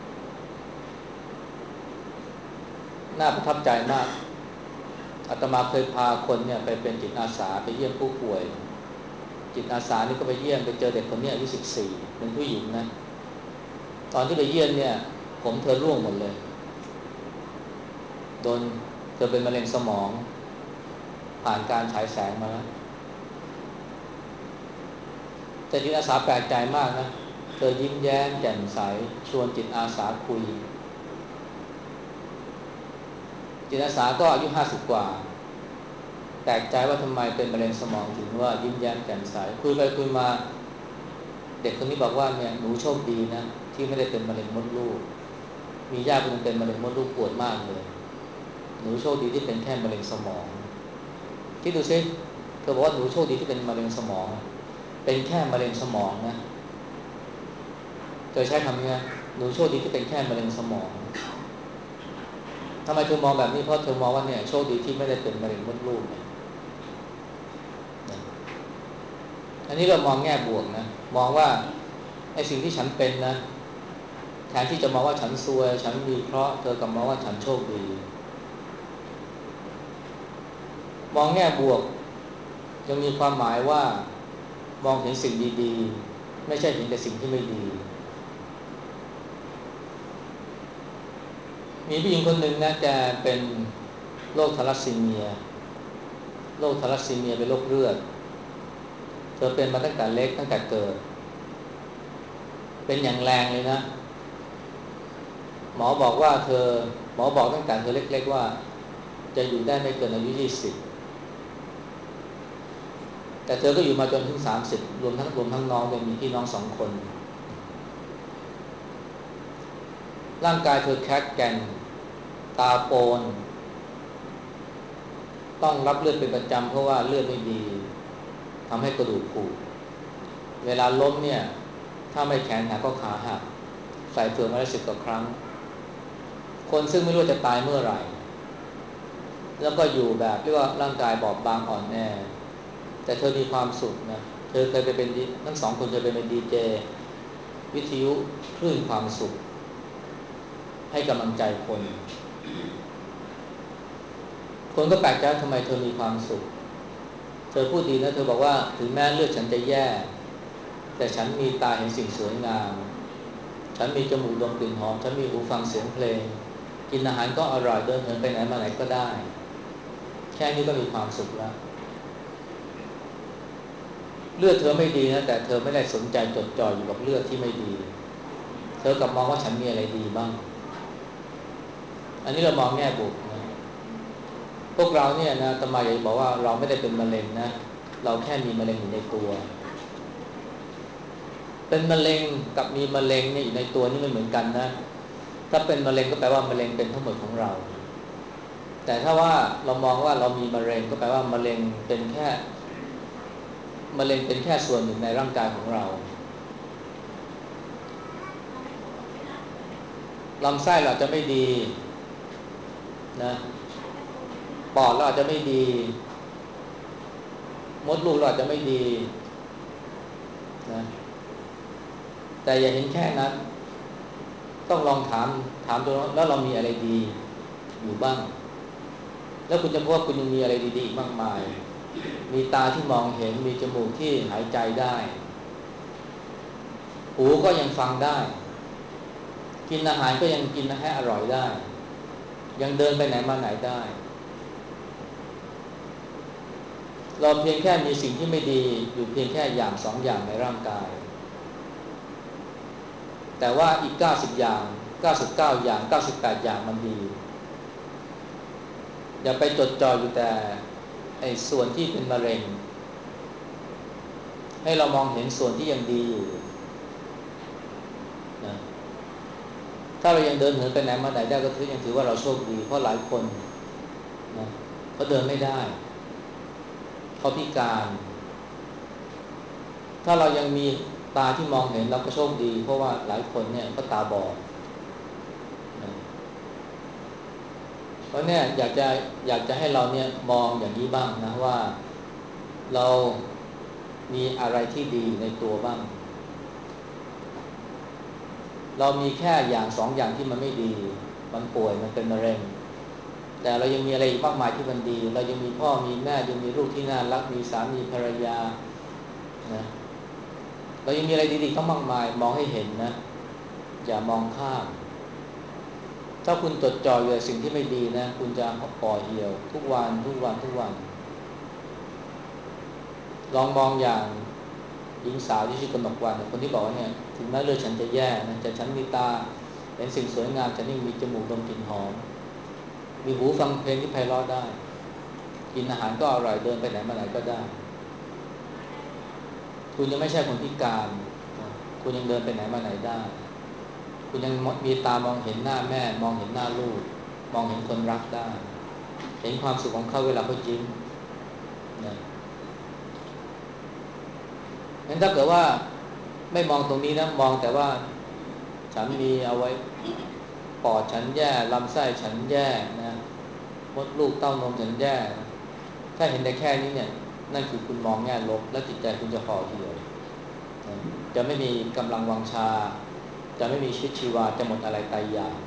น่าประทับใจมากอาตมาเคยพาคนเนี่ยไปเป็นจิตอาสาไปเยี่ยมผู้ป่วยจิตอาสานี่ก็ไปเยี่ยมไปเจอเด็กคนนี้อายุสิบสี่เป็นผู้หญิงนะตอนที่ไปเยี่ยมเนี่ยผมเธอร่วงหมดเลยโดนเธอเป็นมะเร็งสมองผ่านการฉายแสงมาแล้วแต่จิตอาสาแปลกใจมากนะธอยิ้มแย้มแจ่มใสชวนจิตอาสาคุยจิตอาสาก็อายุห้าสิบกว่าแปลกใจว่าทำไมเป็นมะเร็งสมองถึงว่ายิ้มแย้มแจ่มใสคุยไปคุยมาเด็กคนนี้บอกว่าเนี่ยหนูโชคดีนะที่ไม่ได้เป็นมะเร็งมดลูกมีญาติคนนึงเป็นมะเร็งมดลูกปวดมากเลยหนูโชคดีที่เป็นแค่มะเร็งสมองคิดดูซิเธอบอกว่าหนูโชคดีที่เป็นมะเร็งสมองเป็นแค่มะเร็งสมองนะเธอใช้คำนี้นะหนูโชคดีที่เป็นแค่มะเร็งสมองทำไมเธอมองแบบนี้เพราะเธอมองว่าเนี่ยโชคดีที่ไม่ได้เป็นมะเร็งมดลูกเนี่ยอันนี้เรามองแง่บวกนะมองว่าไอ้สิ่งที่ฉันเป็นนะแทนที่จะมองว่าฉันซวยฉันมีเคราะห์เธอกลับมองว่าฉันโชคดีมองแง่บวกยังมีความหมายว่ามองเห็นสิ่งดีๆไม่ใช่เห็นแต่สิ่งที่ไม่ดีมีผู้หญิงคนหนึ่งนะแกเป็นโรคทาลัสซีเมียโรคทาลัสซีเมียเป็นโรคเลือดเธอเป็นมาตั้งแต่เล็กตั้งแต่เกิดเป็นอย่างแรงเลยนะหมอบอกว่าเธอหมอบอกตั้งแต่เธอเล็กๆว่าจะอยู่ได้ไม่เกินอายุยี่สิบแต่เธอก็อยู่มาจนถึงสามสิบรวมทั้งรวมทั้งน้องเนี่ยมีพี่น้องสองคนร่างกายเธอแข็งแกร่งตาโปนต้องรับเลือดเป็นประจำเพราะว่าเลือดไม่ดีทำให้กระดูกผุเวลาล้มเนี่ยถ้าไม่แขนหักก็ขาหักใส่เฟือกมาแล้วสิบกว่าครั้งคนซึ่งไม่รู้จะตายเมื่อไหร่แล้วก็อยู่แบบเรียกว่าร่างกายบอบบางอ่อนแอแต่เธอมีความสุขนะเธอเคยไปเป็นทั้งสองคนเคยไปเป็นดีเจวิทยุคลื่นความสุขให้กำลังใจคนคนก็แปลกใจทำไมเธอมีความสุขเธอพูดดีนะเธอบอกว่าถึงแม้เลือดฉันจะแย่แต่ฉันมีตาเห็นสิ่งสวยงามฉันมีจมูกดมกลิ่นหอมฉันมีหูฟังเสียงเพลงกินอาหารก็อร่อยเดินเหินไปไหนมาไหนก็ได้แค่นี้ก็มีความสุขแล้วเลือดเธอไม่ดีนะแต่เธอไม่ได้สนใจจดจ่ออยู่กับเลือดที่ไม่ดีเธอกลับมองว่าฉันมีอะไรดีบ้างอันนี้เรามองแง่บวกนะพวกเราเนี่ยนะทำไมอยากจะบอกว่าเราไม่ได้เป็นมะเร็งนะเราแค่มีมะเร็งอยู่ในตัวเป็นมะเร็งกับมีมะเร็งเนี่ยอยู่ในตัวนี่ไม่เหมือนกันนะถ้าเป็นมะเร็งก็แปลว่ามะเร็งเป็นทั้งหมดของเราแต่ถ้าว่าเรามองว่าเรามีมะเร็งก็แปลว่ามะเร็งเป็นแค่มะเร็งเป็นแค่ส่วนหนึ่งในร่างกายของเราลำไส้เราจะไม่ดีนะปอดเราอาจจะไม่ดีมดลูกเราอาจจะไม่ดีนะแต่อย่าเห็นแค่นั้นต้องลองถามถามตัวแล้วเรามีอะไรดีอยู่บ้างแล้วคุณจะพบว่าคุณยังมีอะไรดีๆอีกมากมายมีตาที่มองเห็นมีจมูกที่หายใจได้หูก็ยังฟังได้กินอาหารก็ยังกินให้อร่อยได้ยังเดินไปไหนมาไหนได้เราเพียงแค่มีสิ่งที่ไม่ดีอยู่เพียงแค่อย่างสองอย่างในร่างกายแต่ว่าอีกเก้าสิบอย่างเก้าสิบเก้าอย่างเก้าสิบแปดอย่างมันดีอย่าไปจดจ่ออยู่แต่ไอ้ส่วนที่เป็นมะเร็งให้เรามองเห็นส่วนที่ยังดีอยู่นะถ้าเรายังเดินเหินไปไหนมาไหนได้ก็ถือยังถือว่าเราโชคดีเพราะหลายคนนะเขาเดินไม่ได้เขาพิการถ้าเรายังมีตาที่มองเห็นเราก็โชคดีเพราะว่าหลายคนเนี่ยก็ตาบอดนะเพราะเนี่ยอยากจะอยากจะให้เราเนี่ยมองอย่างนี้บ้างนะว่าเรามีอะไรที่ดีในตัวบ้างเรามีแค่อย่างสองอย่างที่มันไม่ดีมันป่วยมันเป็นมะเร็งแต่เรายังมีอะไรอีกมากมายที่มันดีเรายังมีพ่อมีแม่ยังมีลูกที่น่ารักมีสามีภรรยานะเรายังมีอะไรดีๆต้องมากมายมองให้เห็นนะอย่ามองข้ามถ้าคุณจดจ่ออยู่กับสิ่งที่ไม่ดีนะคุณจะห่อเหี่ยวทุกวันทุกวันทุกวันลองมองอย่างหญิงสาวที่ชื่อกนกวรรณคนที่บอกว่าเนี่ยถึงแม้เลือดฉันจะแย่นะแต่ฉันมีตาเห็นสิ่งสวยงามฉันยังมีจมูกดมกลิ่นหอมมีหูฟังเพลงที่ไพเราะได้กินอาหารก็อร่อยเดินไปไหนมาไหนก็ได้คุณยังไม่ใช่คนพิการนะคุณยังเดินไปไหนมาไหนได้คุณยังมีตามองเห็นหน้าแม่มองเห็นหน้าลูกมองเห็นคนรักได้เห็นความสุขของเขาเวลาเขายิ้มนะงั้นถ้าเกิดว่าไม่มองตรงนี้นะมองแต่ว่าฉันมีเอาไว้ปอดฉันแย่ลำไส้ฉันแย่นะมดลูกเต้านมฉันแย่ถ้าเห็นได้แค่นี้เนี่ยนั่นคือคุณมองแง่ลบและจิตใจคุณจะห่อเหี่ยวนะจะไม่มีกำลังวังชาจะไม่มีชีวิตชีวาจะหมดอะไรตายอยาก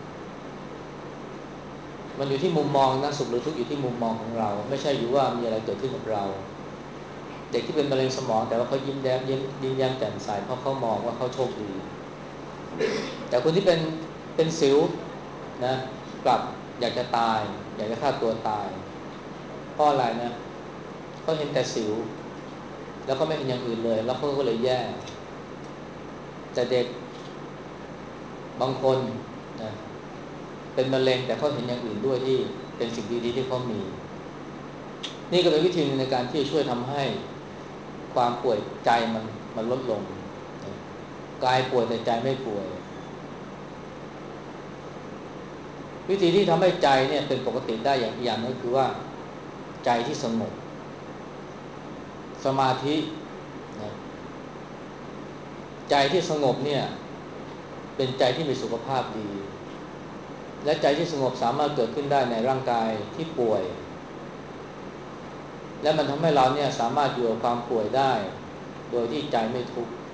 มันอยู่ที่มุมมองนะสุขหรือทุกข์อยู่ที่มุมมองของเราไม่ใช่อยู่ว่ามีอะไรเกิดขึ้นกับเราเด็กที่เป็นมะเร็งสมองแต่ว่าเขายิ้มแย้มยิ้มยิ้มแย้มแจ่มใสเพราะเขามองว่าเขาโชคดีแต่คนที่เป็นเป็นสิวนะกลับอยากจะตายอยากจะฆ่าตัวตายเพราะอะไรนะเขาเห็นแต่สิวแล้วก็ไม่เห็นอย่างอื่นเลยแล้วเขาก็เลยแย่แต่เด็กบางคนนะเป็นมะเร็งแต่เขาเห็นอย่างอื่นด้วยที่เป็นสิ่งดีๆที่เขามีนี่ก็เป็นวิธีนึงในการที่จะช่วยทำให้ความป่วยใจมันมันลดลงนะกายป่วยแต่ใจไม่ป่วยวิธีที่ทำให้ใจเนี่ยเป็นปกติได้อย่างอย่างนึงคือว่าใจที่สงบสมาธินะใจที่สงบเนี่ยเป็นใจที่มีสุขภาพดีและใจที่สงบสามารถเกิดขึ้นได้ในร่างกายที่ป่วยและมันทำให้เราเนี่ยสามารถอยู่กับความป่วยได้โดยที่ใจไม่ทุกข์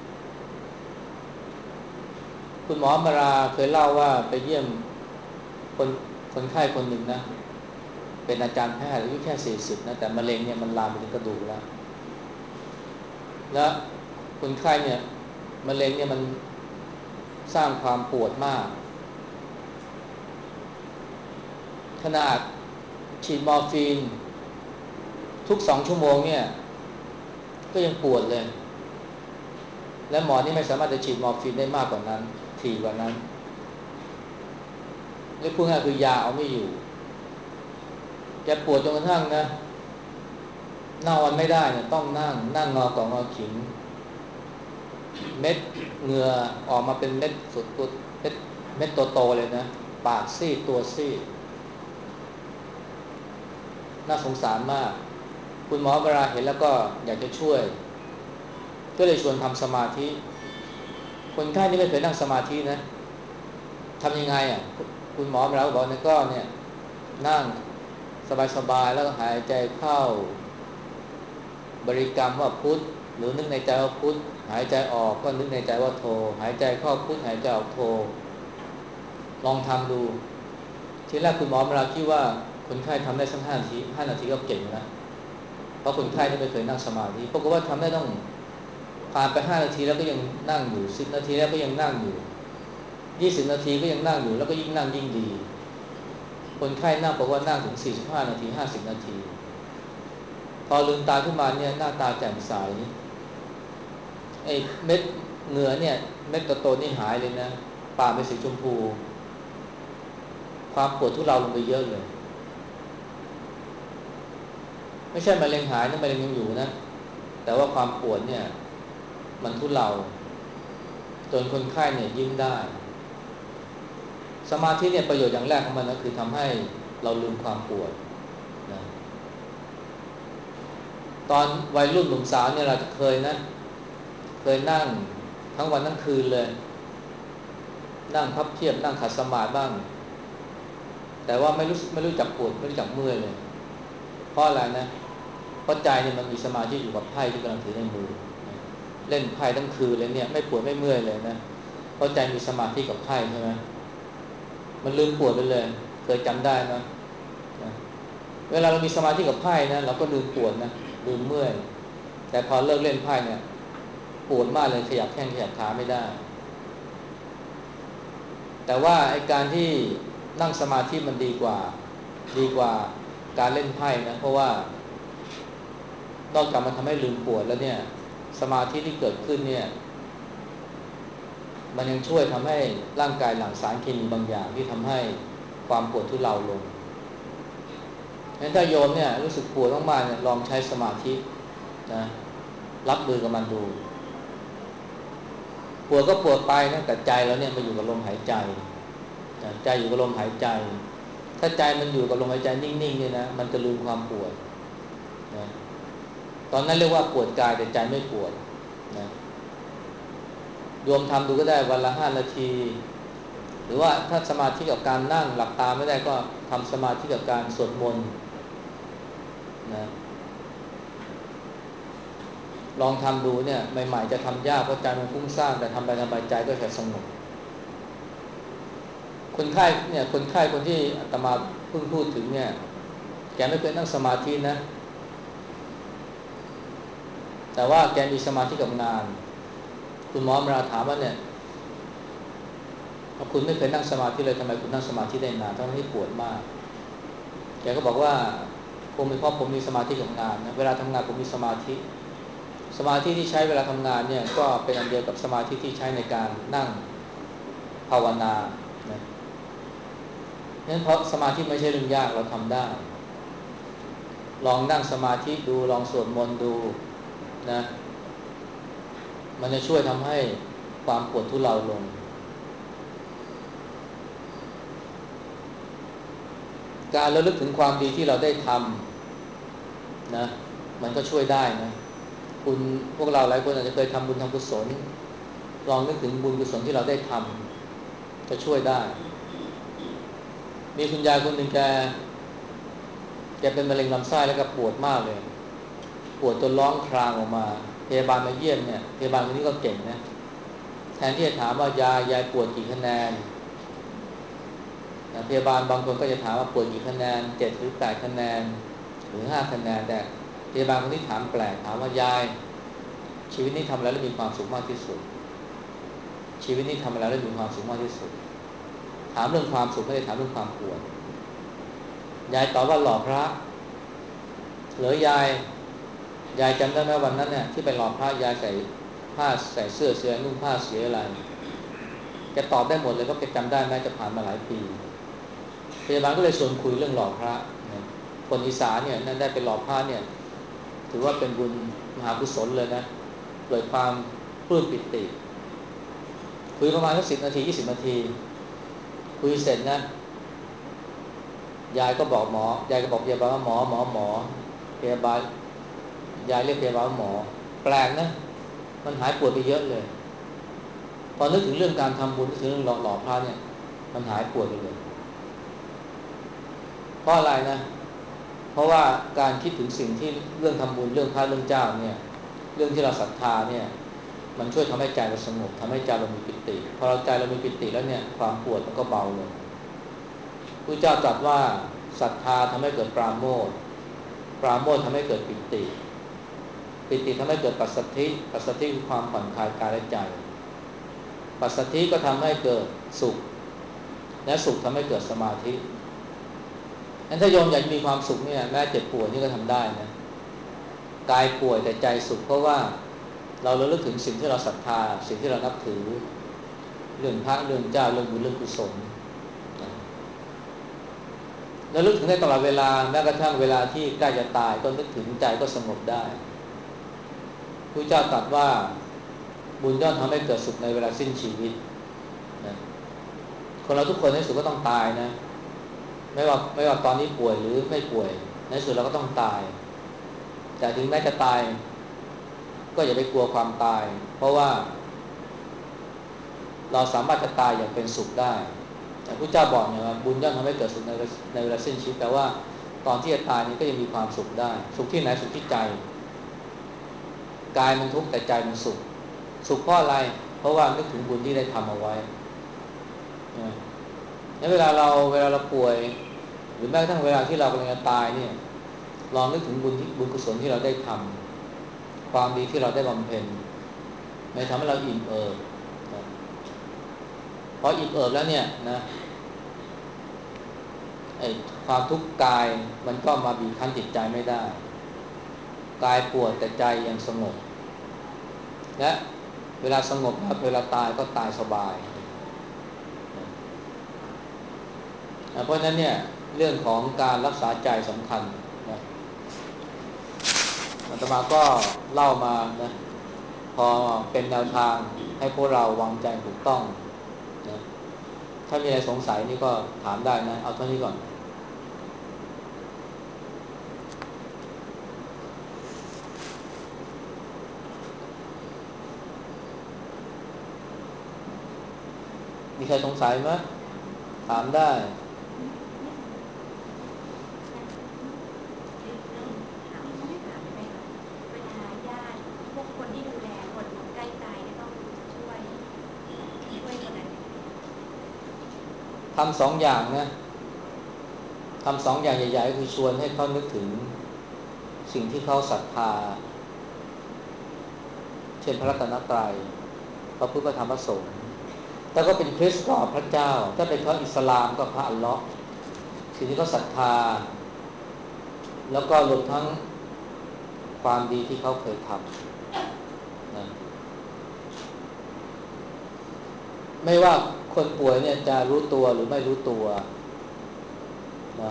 คุณหมอมาราเคยเล่าว่าไปเยี่ยมคนคนไข้คนหนึ่งนะเป็นอาจารย์แพทย์อายุแค่สี่สิบนะแต่มะเร็งเนี่ยมันลามไปถึงกระดูกแล้วแล้วคนไข้เนี่ยมะเร็งเนี่ยมันสร้างความปวดมากขนาดฉีดมอร์ฟีนทุกสองชั่วโมงเนี่ยก็ยังปวดเลยและหมอนี่ไม่สามารถจะฉีดมอร์ฟีนได้มากกว่านั้นถี่กว่านั้นนี่พูดง่ายคือยาเอาไม่อยู่แกปวดจนกระทั่งนะนอนไม่ได้เนี่ยต้องนั่งนั่งงอต่องอขิงเม็ดเหงื่อออกมาเป็นเม็ดสุดตัวเม็ดเม็ดโตๆเลยนะปากซีดตัวซีดน่าสงสารมากคุณหมอเวลาเห็นแล้วก็อยากจะช่วยก็เลยชวนทำสมาธิคนไข้นี่ไม่เคยนั่งสมาธินะทำยังไงอ่ะคุณหมอเราบอกเนี่ยก็เนี่ยนั่งสบายๆแล้วก็หายใจเข้าบริกรรมว่าพุทธหรือนึกในใจว่าพุทธหายใจออกก็นึกในใจว่าโทหายใจเข้าพุทธหายใจออกโทลองทำดูทีแรกคุณหมอเราคิดว่าคนไข้ทำได้สักห้านาทีห้านาทีก็เก่งนะเพราะคนไข้นี่ไม่เคยนั่งสมาธิปรากฏว่าทำได้ต้องผ่านไปห้านาทีแล้วก็ยังนั่งอยู่สิบนาทีแล้วก็ยังนั่งอยู่ยี่สิบนาทีก็ยังนั่งอยู่แล้วก็ยิ่งนั่งยิ่งดีคนไข้นั่งบอกว่านั่งถึงสี่สิบห้านาทีห้าสิบนาทีพอลืมตาขึ้นมาเนี่ยหน้าตาแจ่มใสไอ้เม็ดเหงื่อเนี่ยเม็ดโตๆนี่หายเลยนะปากเป็นสีชมพูความปวดทุเลาลงไปเยอะเลยไม่ใช่มะเร็งหายนะมะเร็งยังอยู่นะแต่ว่าความปวดเนี่ยมันทุเลาจนคนไข้เนี่ยยิ้มได้สมาธิเนี่ยประโยชน์อย่างแรกของมันก็คือทำให้เราลืมความปวดนะตอนวัยรุ่นหนุ่มสาวเนี่ยเราจะเคยนะเคยนั่งทั้งวันทั้งคืนเลยนั่งพับเพียบนั่งขัดสมาธิบ้างแต่ว่าไม่รู้ไม่รู้จักปวดไม่รู้จักเมื่อยเลยเพราะอะไรนะเพราะใจเนี่ยมันมีสมาธิอยู่กับไพ่ที่กำลังถือในมือเล่นไพ่ทั้งคืนเลยเนี่ยไม่ปวดไม่เมื่อยเลยนะเพราะใจมีสมาธิกับไพ่ใช่ไหมมันลืมปวดไปเลยเคยจำได้ไหมนะเวลาเรามีสมาธิกับไพ่นะเราก็ลืมปวดนะลืมเมื่อยแต่พอเลิกเล่นไพ่เนี่ยปวดมากเลยขยับแข้งขยับขาไม่ได้แต่ว่าไอ้การที่นั่งสมาธิมันดีกว่าดีกว่าการเล่นไพ่นะเพราะว่านอกจากมันทำให้ลืมปวดแล้วเนี่ยสมาธิที่เกิดขึ้นเนี่ยมันยังช่วยทำให้ร่างกายหลั่งสารเคมีบางอย่างที่ทำให้ความปวดทุเลาลงงั้นถ้าโยมเนี่ยรู้สึกปวดมากๆเนี่ยลองใช้สมาธินะรับมือกับมันดูปวดก็ปวดไปนะแต่ใจเราเนี่ยมาอยู่กับลมหายใจนะใจอยู่กับลมหายใจถ้าใจมันอยู่กับลมหายใจนิ่งๆเนี่ยนะมันจะลืมความปวดนะตอนนั้นเรียกว่าปวดกายแต่ใจไม่ปวดนะโยมทำดูก็ได้วันละห้านาทีหรือว่าถ้าสมาธิกับการนั่งหลับตาไม่ได้ก็ทำสมาธิกับการสวดมนต์นะลองทำดูเนี่ยใหม่ๆจะทำยากเพราะใจมันฟุ้งซ่านแต่ทำไปทำไปใจก็จะสงบคนไข้เนี่ยคนไข้คนที่อาตมาเพิ่งพูดถึงเนี่ยแกไม่เคยนั่งสมาธินะแต่ว่าแกมีสมาธิกับงานคุณหมอมาถามว่าเนี่ยคุณไม่เคยนั่งสมาธิเลยทำไมคุณนั่งสมาธิได้นานทั้งที่ปวดมากแกก็บอกว่าคงเป็นเพราะผมมีสมาธิกับงานนะเวลาทำงานผมมีสมาธิสมาธิที่ใช้เวลาทำงานเนี่ยก็เป็นอันเดียวกับสมาธิที่ใช้ในการนั่งภาวนานะนั้นเพราะสมาธิไม่ใช่เรื่องยากเราทำได้ลองนั่งสมาธิดูลองสวดมนต์ดูนะมันจะช่วยทำให้ความปวดทุเลาลงการระลึกถึงความดีที่เราได้ทำนะมันก็ช่วยได้นะคุณพวกเราหลายคนอาจจะเคยทำบุญทำกุศลลองนึกถึงบุญกุศลที่เราได้ทำจะช่วยได้มีคุณยายคนหนึ่งแกแกเป็นมะเร็งลำไส้แล้วก็ปวดมากเลยปวดจนร้องครางออกมาพยาบาลมาเยี่ยมเนี่ยพยาบาลคนนี้ก็เก่งนะแทนที่จะถามว่ายายยายปวดกี่คะแนนพยาบาลบางคนก็จะถามว่าปวดกี่คะแนนเจ็ดหรือแปดคะแนนหรือห้าคะแนนแต่พยาบาลคนนี้ถามแปลกถามว่ายายชีวิตนี้ทำอะไรแล้วมีความสุขมากที่สุดชีวิตนี้ทำอะไรแล้วมีความสุขมากที่สุดถามเรื่องความสุขไม่ได้ถามเรื่องความปวดยายตอบว่าหล่อพระเหลือยายยายจำได้ไหมวันนั้นเนี่ยที่ไปหล่อพระยายใส่ผ้าใส่เสื้อเสื้อนุ่งผ้าสีอะไรแกตอบได้หมดเลยเพราะแกจำได้แม้จะผ่านมาหลายปีพยาบาลก็เลยชวนคุยเรื่องหล่อพระคนอีสานเนี่ยนั่นได้ไปหล่อพระเนี่ยถือว่าเป็นบุญมหากุศลเลยนะเกิดความปลื้มปิติคุยประมาณสักสิบนาทียี่สิบนาทีคุยเสร็จนะยายก็บอกหมอยายก็บอกพยาบาลว่าหมอหมอหมอพยาบาลยายเรียกพยาบาลว่าหมอแปลกนะมันหายปวดไปเยอะเลยพอนึกถึงเรื่องการทำบุญนึกถึงเรื่องหล่อหล่อพระเนี่ยมันหายปวดไปเลยเพราะอะไรนะเพราะว่าการคิดถึงสิ่งที่เรื่องทำบุญเรื่องพระเรื่องเจ้าเนี่ยเรื่องที่เราศรัทธาเนี่ยมันช่วยทำให้ใจเราสงบทำให้ใจเรามีปิติพอเราใจเรามีปิติแล้วเนี่ยความปวดมันก็เบาลงพระเจ้าตรัสว่าศรัทธาทำให้เกิดปราโมทย์ปราโมทย์ทำให้เกิดปิติปิติทำให้เกิดปัสสัทธิปัสสัทธิคือความผ่อนคลายกายและใจปัสสัทธิก็ทำให้เกิดสุขและสุขทำให้เกิดสมาธิงั้นถ้าโยมอยากมีความสุขเนี่ยแม้เจ็บป่วยนี่ก็ทำได้นะกายป่วยแต่ใจสุขเพราะว่าเราระลึกถึงสิ่งที่เราศรัทธาสิ่งที่เรานับถือเรื่องพระเรื่องเจ้าเรื่องบุญเรื่องกุศลระลึกถึงได้ตลอดเวลาแม้กระทั่งเวลาที่ใกล้จะตายก็นึกถึงใจก็สงบได้พระเจ้าตรัสว่าบุญย่อมทำให้เกิดสุขในเวลาสิ้นชีวิตนะคนเราทุกคนในสุดก็ต้องตายนะไม่ว่าไม่ว่าตอนนี้ป่วยหรือไม่ป่วยในสุดเราก็ต้องตายแต่ถึงแม้จะตายก็อย่าไปกลัวความตายเพราะว่าเราสามารถจะตายอย่างเป็นสุขได้แต่พระเจ้าบอกเนี่ยว่าบุญย่อมทำให้เกิดสุขในในเวลาสิ้นชีวิตแปลว่าตอนที่จะตายนี้ก็ยังมีความสุขได้สุขที่ไหนสุขที่ใจกายมันทุกข์แต่ใจมันสุขสุขเพราะอะไรเพราะว่านึกถึงบุญที่ได้ทำเอาไว้นะเวลาเราเวลาเราป่วยหรือแม้กระทั่งเวลาที่เรากำลังจะตายเนี่ยลองนึกถึงบุญที่บุญกุศลที่เราได้ทำความดีที่เราได้บำเพ็ญมันทำให้เราอิ่มเอิบนะพออิ่มเอิบแล้วเนี่ยนะไอ้ความทุกข์กายมันก็มาบีบคั้นจิตใจไม่ได้กายปวดแต่ใจยังสงบและเวลาสงบแล้วเวลาตายก็ตายสบายนะเพราะฉะนั้นเนี่ยเรื่องของการรักษาใจสำคัญนะอาตมาก็เล่ามานะพอเป็นแนวทางให้พวกเราวางใจถูกต้องนะถ้ามีอะไรสงสัยนี่ก็ถามได้นะเอาเท่านี้ก่อนมีใครสงสัยไหมถามได้ทำสองอย่างนะทำสองอย่างใหญ่ๆคือชวนให้เขานึกถึงสิ่งที่เขาศรัทธาเช่นพระรัตนตรัยพระพุทธพระธรรมพระสงฆ์ถ้าก็เป็นคริสต์ก็พระเจ้าถ้าเป็นเขาอิสลามก็พระอัลเลาะห์สิ่งที่เขาศรัทธาแล้วก็รวมทั้งความดีที่เขาเคยทำนะไม่ว่าคนป่วยเนี่ยจะรู้ตัวหรือไม่รู้ตัวนะ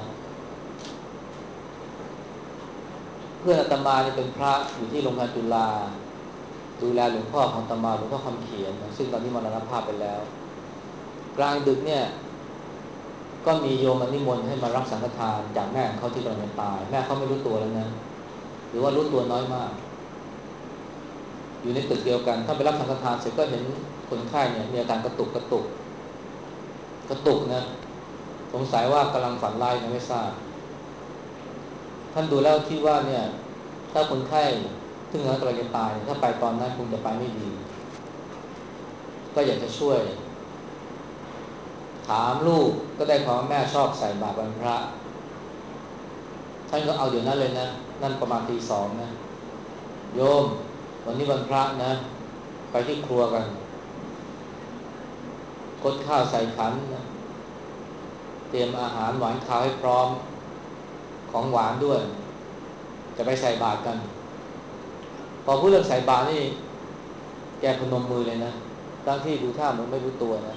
เพื่อนอาตมาเนี่ยเป็นพระอยู่ที่โรงพยาบาลจุฬาดูแลหลวงพ่อของอาตมาหลวงพ่อคำเขียนนะซึ่งตอนนี้มรณภาพไปแล้วกลางดึกเนี่ยก็มีโยมมานิมนต์ให้มารับสังฆทานจากแม่เขาที่กำลังจะตายแม่เขาไม่รู้ตัวแล้วนะหรือว่ารู้ตัวน้อยมากอยู่ในตึกเดียวกันถ้าไปรับสังฆทานเสร็จก็เห็นคนไข้เนี่ยมีอาการกระตุกกระตุกกระตุกนะสงสัยว่ากำลังฝันร้ายนะไม่ทราบท่านดูแล้วคิดว่าเนี่ยถ้าคนไข้ซึ่งกำลังจะตายถ้าไปตอนนั้นคงจะไปไม่ดีก็อยากจะช่วยถามลูกก็ได้ความว่าแม่ชอบใส่บาตรวันพระท่านก็เอาเดี๋ยวนั้นเลยนะนั่นประมาณตีสองนะโยมวันนี้วันพระนะไปที่ครัวกันคดข้าวใส่ขันนะเตรียมอาหารหวานข้าวให้พร้อมของหวานด้วยจะไปใส่บาตรกันพอพูดเรื่องใส่บาตรนี่แกพนมมือเลยนะตั้งที่ดูท่าเหมือนไม่รู้ตัวนะ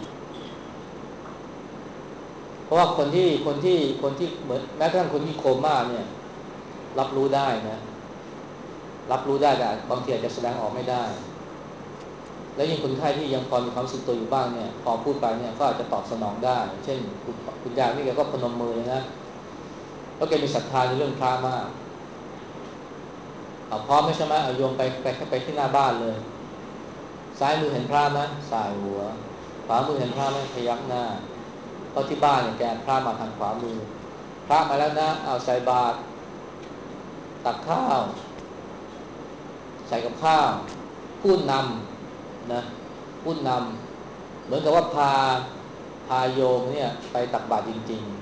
เพราะว่าคนที่คนที่คนที่เหมือนแม้กระทั่งคนที่โคม่าเนี่ยรับรู้ได้นะรับรู้ได้แต่บางทีอาจจะแสดงออกไม่ได้แล้วยิ่งคนไข้ที่ยังพอมีความรู้สึกตัวอยู่บ้างเนี่ยพอพูดไปเนี่ยก็อาจจะตอบสนองได้เช่นคุณคุณยายนี่แกก็พนมมือเลยนะเพราะแกมีศรัทธาในเรื่องพระมากเอาพร้อมไหมใช่ไหมเอาโยมไปไปไปที่หน้าบ้านเลยซ้ายมือเห็นพระไหมสายหัวขวามือเห็นพระไหมพยักหน้าเพราะที่บ้านเนี่ยแกพระมาทางขวามือพระมาแล้วนะเอาใส่บาตรตักข้าวใส่กับข้าวพูดนำนะพูดนำเหมือนกับว่าพาพาโยมเนี่ยไปตักบาตรจริง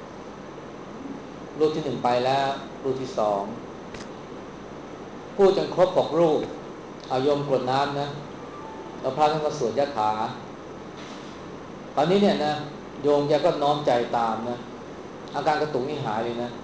ๆรูปที่หนึ่งไปแล้วรูปที่สองพูดจนครบหกรูปเอาโยมกรวดน้ำนะแล้วพระท่านก็สวดยะถาตอนนี้เนี่ยนะโยมแกก็น้อมใจตามนะอาการกระตุกนี่หายเลยนะ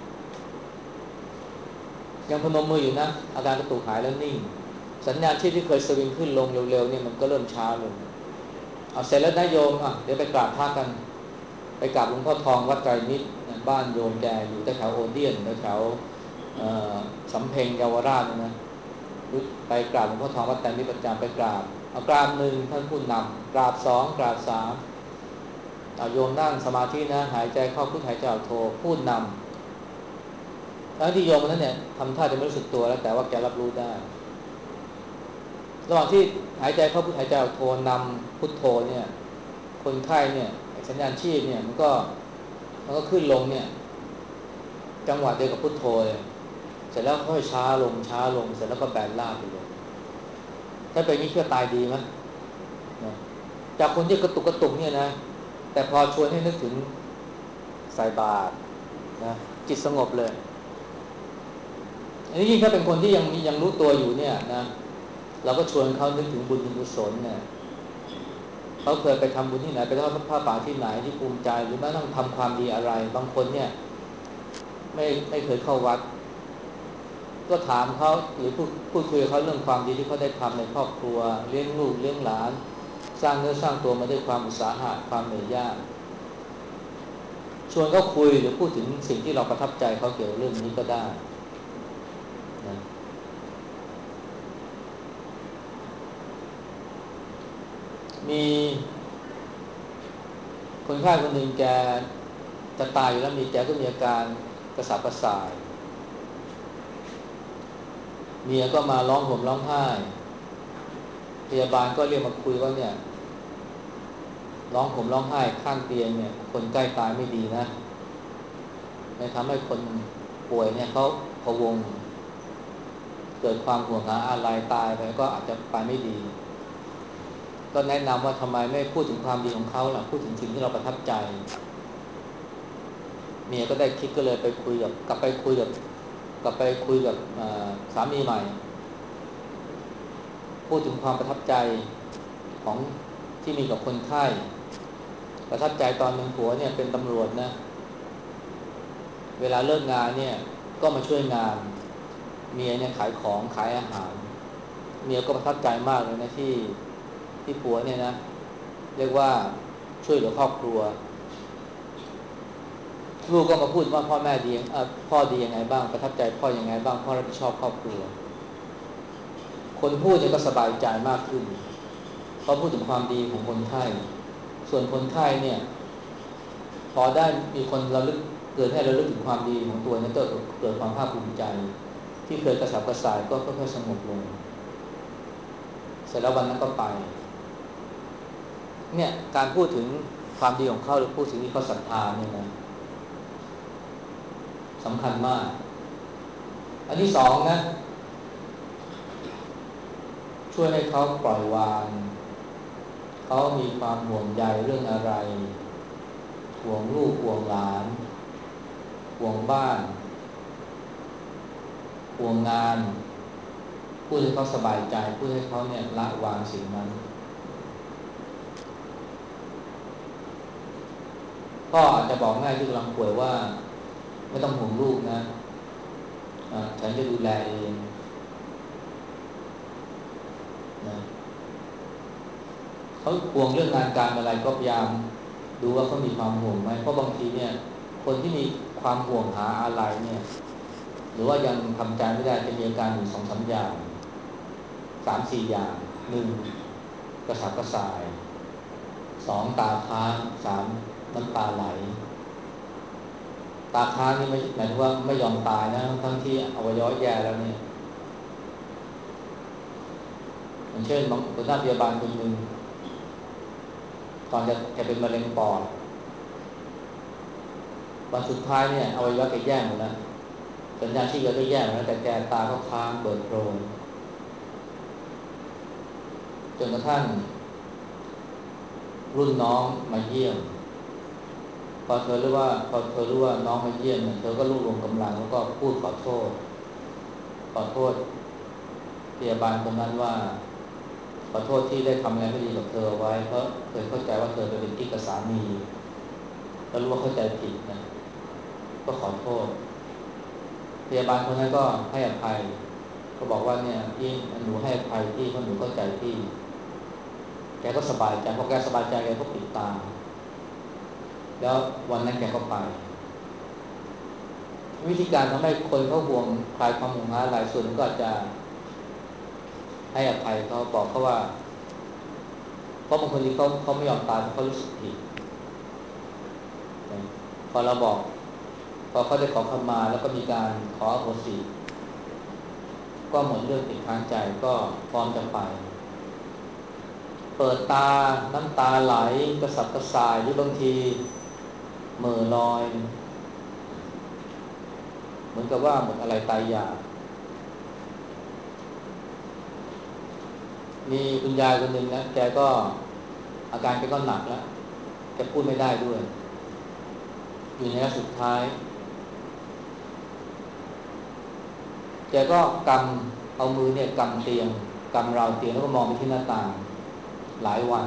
ยังพนมมืออยู่นะอาการกระตุกหายแล้วนิ่งสัญญาณชีพที่เคยสวิงขึ้นลงเร็วๆเนี่ยมันก็เริ่มช้าลงเอาเสร็จแล้วนะโยมอ่ะเดี๋ยวไปกราบพระกันไปกราบหลวงพ่อทองวัดไตรมิตรบ้านโยมแกอยู่แถวโอเดียนแถวสำเพ็งเยาวราชนะไปกราบหลวงพ่อทองวัดไตรมิตรประจำไปกราบเอากราบหนึ่งท่านพูดนำกราบสองกราบสามเอาโยมนั่งสมาธินะหายใจเข้าพุทหายใจออกโทพูดนำทั้งที่โยมนั้นเนี่ยทำท่าจะไม่รู้สึกตัวแล้วแต่ว่าแกรับรู้ได้ระหว่างที่หายใจเข้าพุทหายใจออกโทนำพุทโธเนี่ยคนไข้เนี่ยสัญญาณชีพเนี่ยมันก็มันก็ขึ้นลงเนี่ยจังหวะเดียวกับพุทโธเลยเสร็จแล้วค่อยช้าลงช้าลงเสร็จแล้วก็แบนราบไปเลยถ้าเป็นนี้เชื่อตายดีไหมนะจากคนที่กระตุกกระตุกเนี่ยนะแต่พอชวนให้นึกถึงใส่บาตรนะจิตสงบเลยอันนี้ยิ่งถ้าเป็นคนที่ยังยังรู้ตัวอยู่เนี่ยนะเราก็ชวนเขานึกถึงบุญกุศลเนี่ยเขาเคยไปทำบุญที่ไหนไปทอดผ้าป่าที่ไหนที่ภูมิใจหรือแม้ต้องทำความดีอะไรบางคนเนี่ยไม่ไม่เคยเข้าวัดก็ก็ถามเขาหรือพูดพูดคุยกับเขาเรื่องความดีที่เขาได้ทำในครอบครัวเลี้ยงลูกเลี้ยงหลานสร้างเนื้อสร้างตัวมาด้วยความอุตสาหะความเหนื่อยยากชวนเขาคุยหรือพูดถึงสิ่งที่เราประทับใจเขาเกี่ยวกับเรื่องนี้ก็ได้นะมีคนไข้คนหนึ่งแกจะตายอยู่แล้วมีแกก็มีอาการกระสับกระส่ายเมียก็มาร้องห่มร้องไห้พยาบาลก็เรียกมาคุยว่าเนี่ยร้องห่มร้องไห้ข้างเตียงเนี่ยคนใกล้ตายไม่ดีนะมันทำให้คนป่วยเนี่ยเขาพะวงเกิดความห่วงหาอะไรตายไปก็อาจจะไปไม่ดีก็แนะนำว่าทำไมไม่พูดถึงความดีของเขาล่ะพูดถึงสิ่งที่เราประทับใจเมียก็ได้คิดก็เลยไปคุยกับกลับไปคุยกับกลับไปคุยกับสามีใหม่พูดถึงความประทับใจของที่มีกับคนไข้ประทับใจตอนหนึ่งผัวเนี่ยเป็นตำรวจนะเวลาเลิกงานเนี่ยก็มาช่วยงานเมียเนี่ยขายของขายอาหารเมียก็ประทับใจมากเลยนะที่ที่ผัวเนี่ยนะเรียกว่าช่วยเหลือครอบครัวลูกก็มาพูดว่าพ่อแม่ดีเอ่อพ่อดียังไงบ้างประทับใจพ่อยังไงบ้างพ่อรับผิดชอบครอบครัวคนพูดเนี่ยก็สบายใจมากขึ้นเพราะพูดถึงความดีของคนไข้ส่วนคนไข้เนี่ยพอได้มีคนระลึกเกิดให้ระลึกถึงความดีของตัวเนี่ยก็เกิดความภาคภูมิใจที่เคยกระสับกระส่ายก็ค่อยๆสงบลงเสร็จแล้ววันนั้นก็ไปเนี่ยการพูดถึงความดีของเขาหรือพูดถึงที่เขาศรัทธาเนี่ยนะสำคัญมากอันที่สองนะช่วยให้เขาปล่อยวางเขามีความห่วงใยเรื่องอะไรห่วงลูกห่วงหลานห่วงบ้านห่วงงานพูดให้เขาสบายใจพูดให้เขาเนี่ยละวางสิ่งนั้นพ่ออาจจะบอกแม่ที่กำลังป่วยว่าไม่ต้องห่วงลูกนะฉันจะดูแลเองนะเขาห่วงเรื่องงานการอะไรก็พยายามดูว่าเขามีความห่วงไหมเพราะบางทีเนี่ยคนที่มีความห่วงหาอะไรเนี่ยหรือว่ายังทำใจไม่ได้จะมีอาการอยู่สองสามอย่างสามสี่อย่างหนึ่งกระสับกระส่ายสองตาค้างสามน้ำตาไหลตาค้างนี่ไม่หมายถึงว่าไม่ยอมตายนะทั้งที่อวัยวะแย่แล้วเนี่ยอย่างเช่นบางคนหน้าพยาบาลคนหนึ่งตอนจะแกเป็นมะเร็งปอดวันสุดท้ายเนี่ยอวัยวะแกแย่หมดแล้วสัญญาณชีพก็แย่หมดแล้วแต่แกตาก็ค้างเบิดโพรงจนกระทั่งรุ่นน้องมาเยี่ยมพอเธอรู้ว่าพอเธอรู้ว่าน้องมาเยี่ยมเนี่ยเธอก็รวบรวมกำลังแล้วก็พูดขอโทษขอโทษพยาบาลคนนั้นว่าขอโทษที่ได้ทำอะไรไม่ดีกับเธอไว้เพราะเคยเข้าใจว่าเธอเป็นกิ๊กกับสามีแล้วรู้ว่าเข้าใจผิดนะก็ขอโทษพยาบาลคนนั้นก็ให้อภัยก็บอกว่าเนี่ยพี่หนูให้อภัยพี่เพราะหนูเข้าใจพี่แกก็สบายใจพอแกสบายใจแกก็ปิดตาแล้ววันนั้นแกก็ไปวิธีการทำให้คนเขาห่วงคลายความห่วงหาหลายส่วนก็อาจจะให้อภัยเขาบอกเขาว่าเพราะบางคนที่เขาเขาไม่ยอมตายเพราะเขารู้สึกผิดพอเราบอกพอเขาได้ขอขมาแล้วก็มีการขออโหสิก็หมดเรื่องติดค้างใจก็พร้อมจะไปเปิดตาน้ำตาไหลกระสับกระส่ายหรือบางทีเหม่อลอยเหมือนกับว่าหมดอะไรตายอยากมีคุณยายคนหนึ่งนะแกก็อาการแกก็หนักแล้วแกพูดไม่ได้ด้วยอยู่ในระยะสุดท้ายแกก็กำเอามือเนี่ยกำเตียงกำราวเตียงแล้วก็มองไปที่หน้าต่างหลายวัน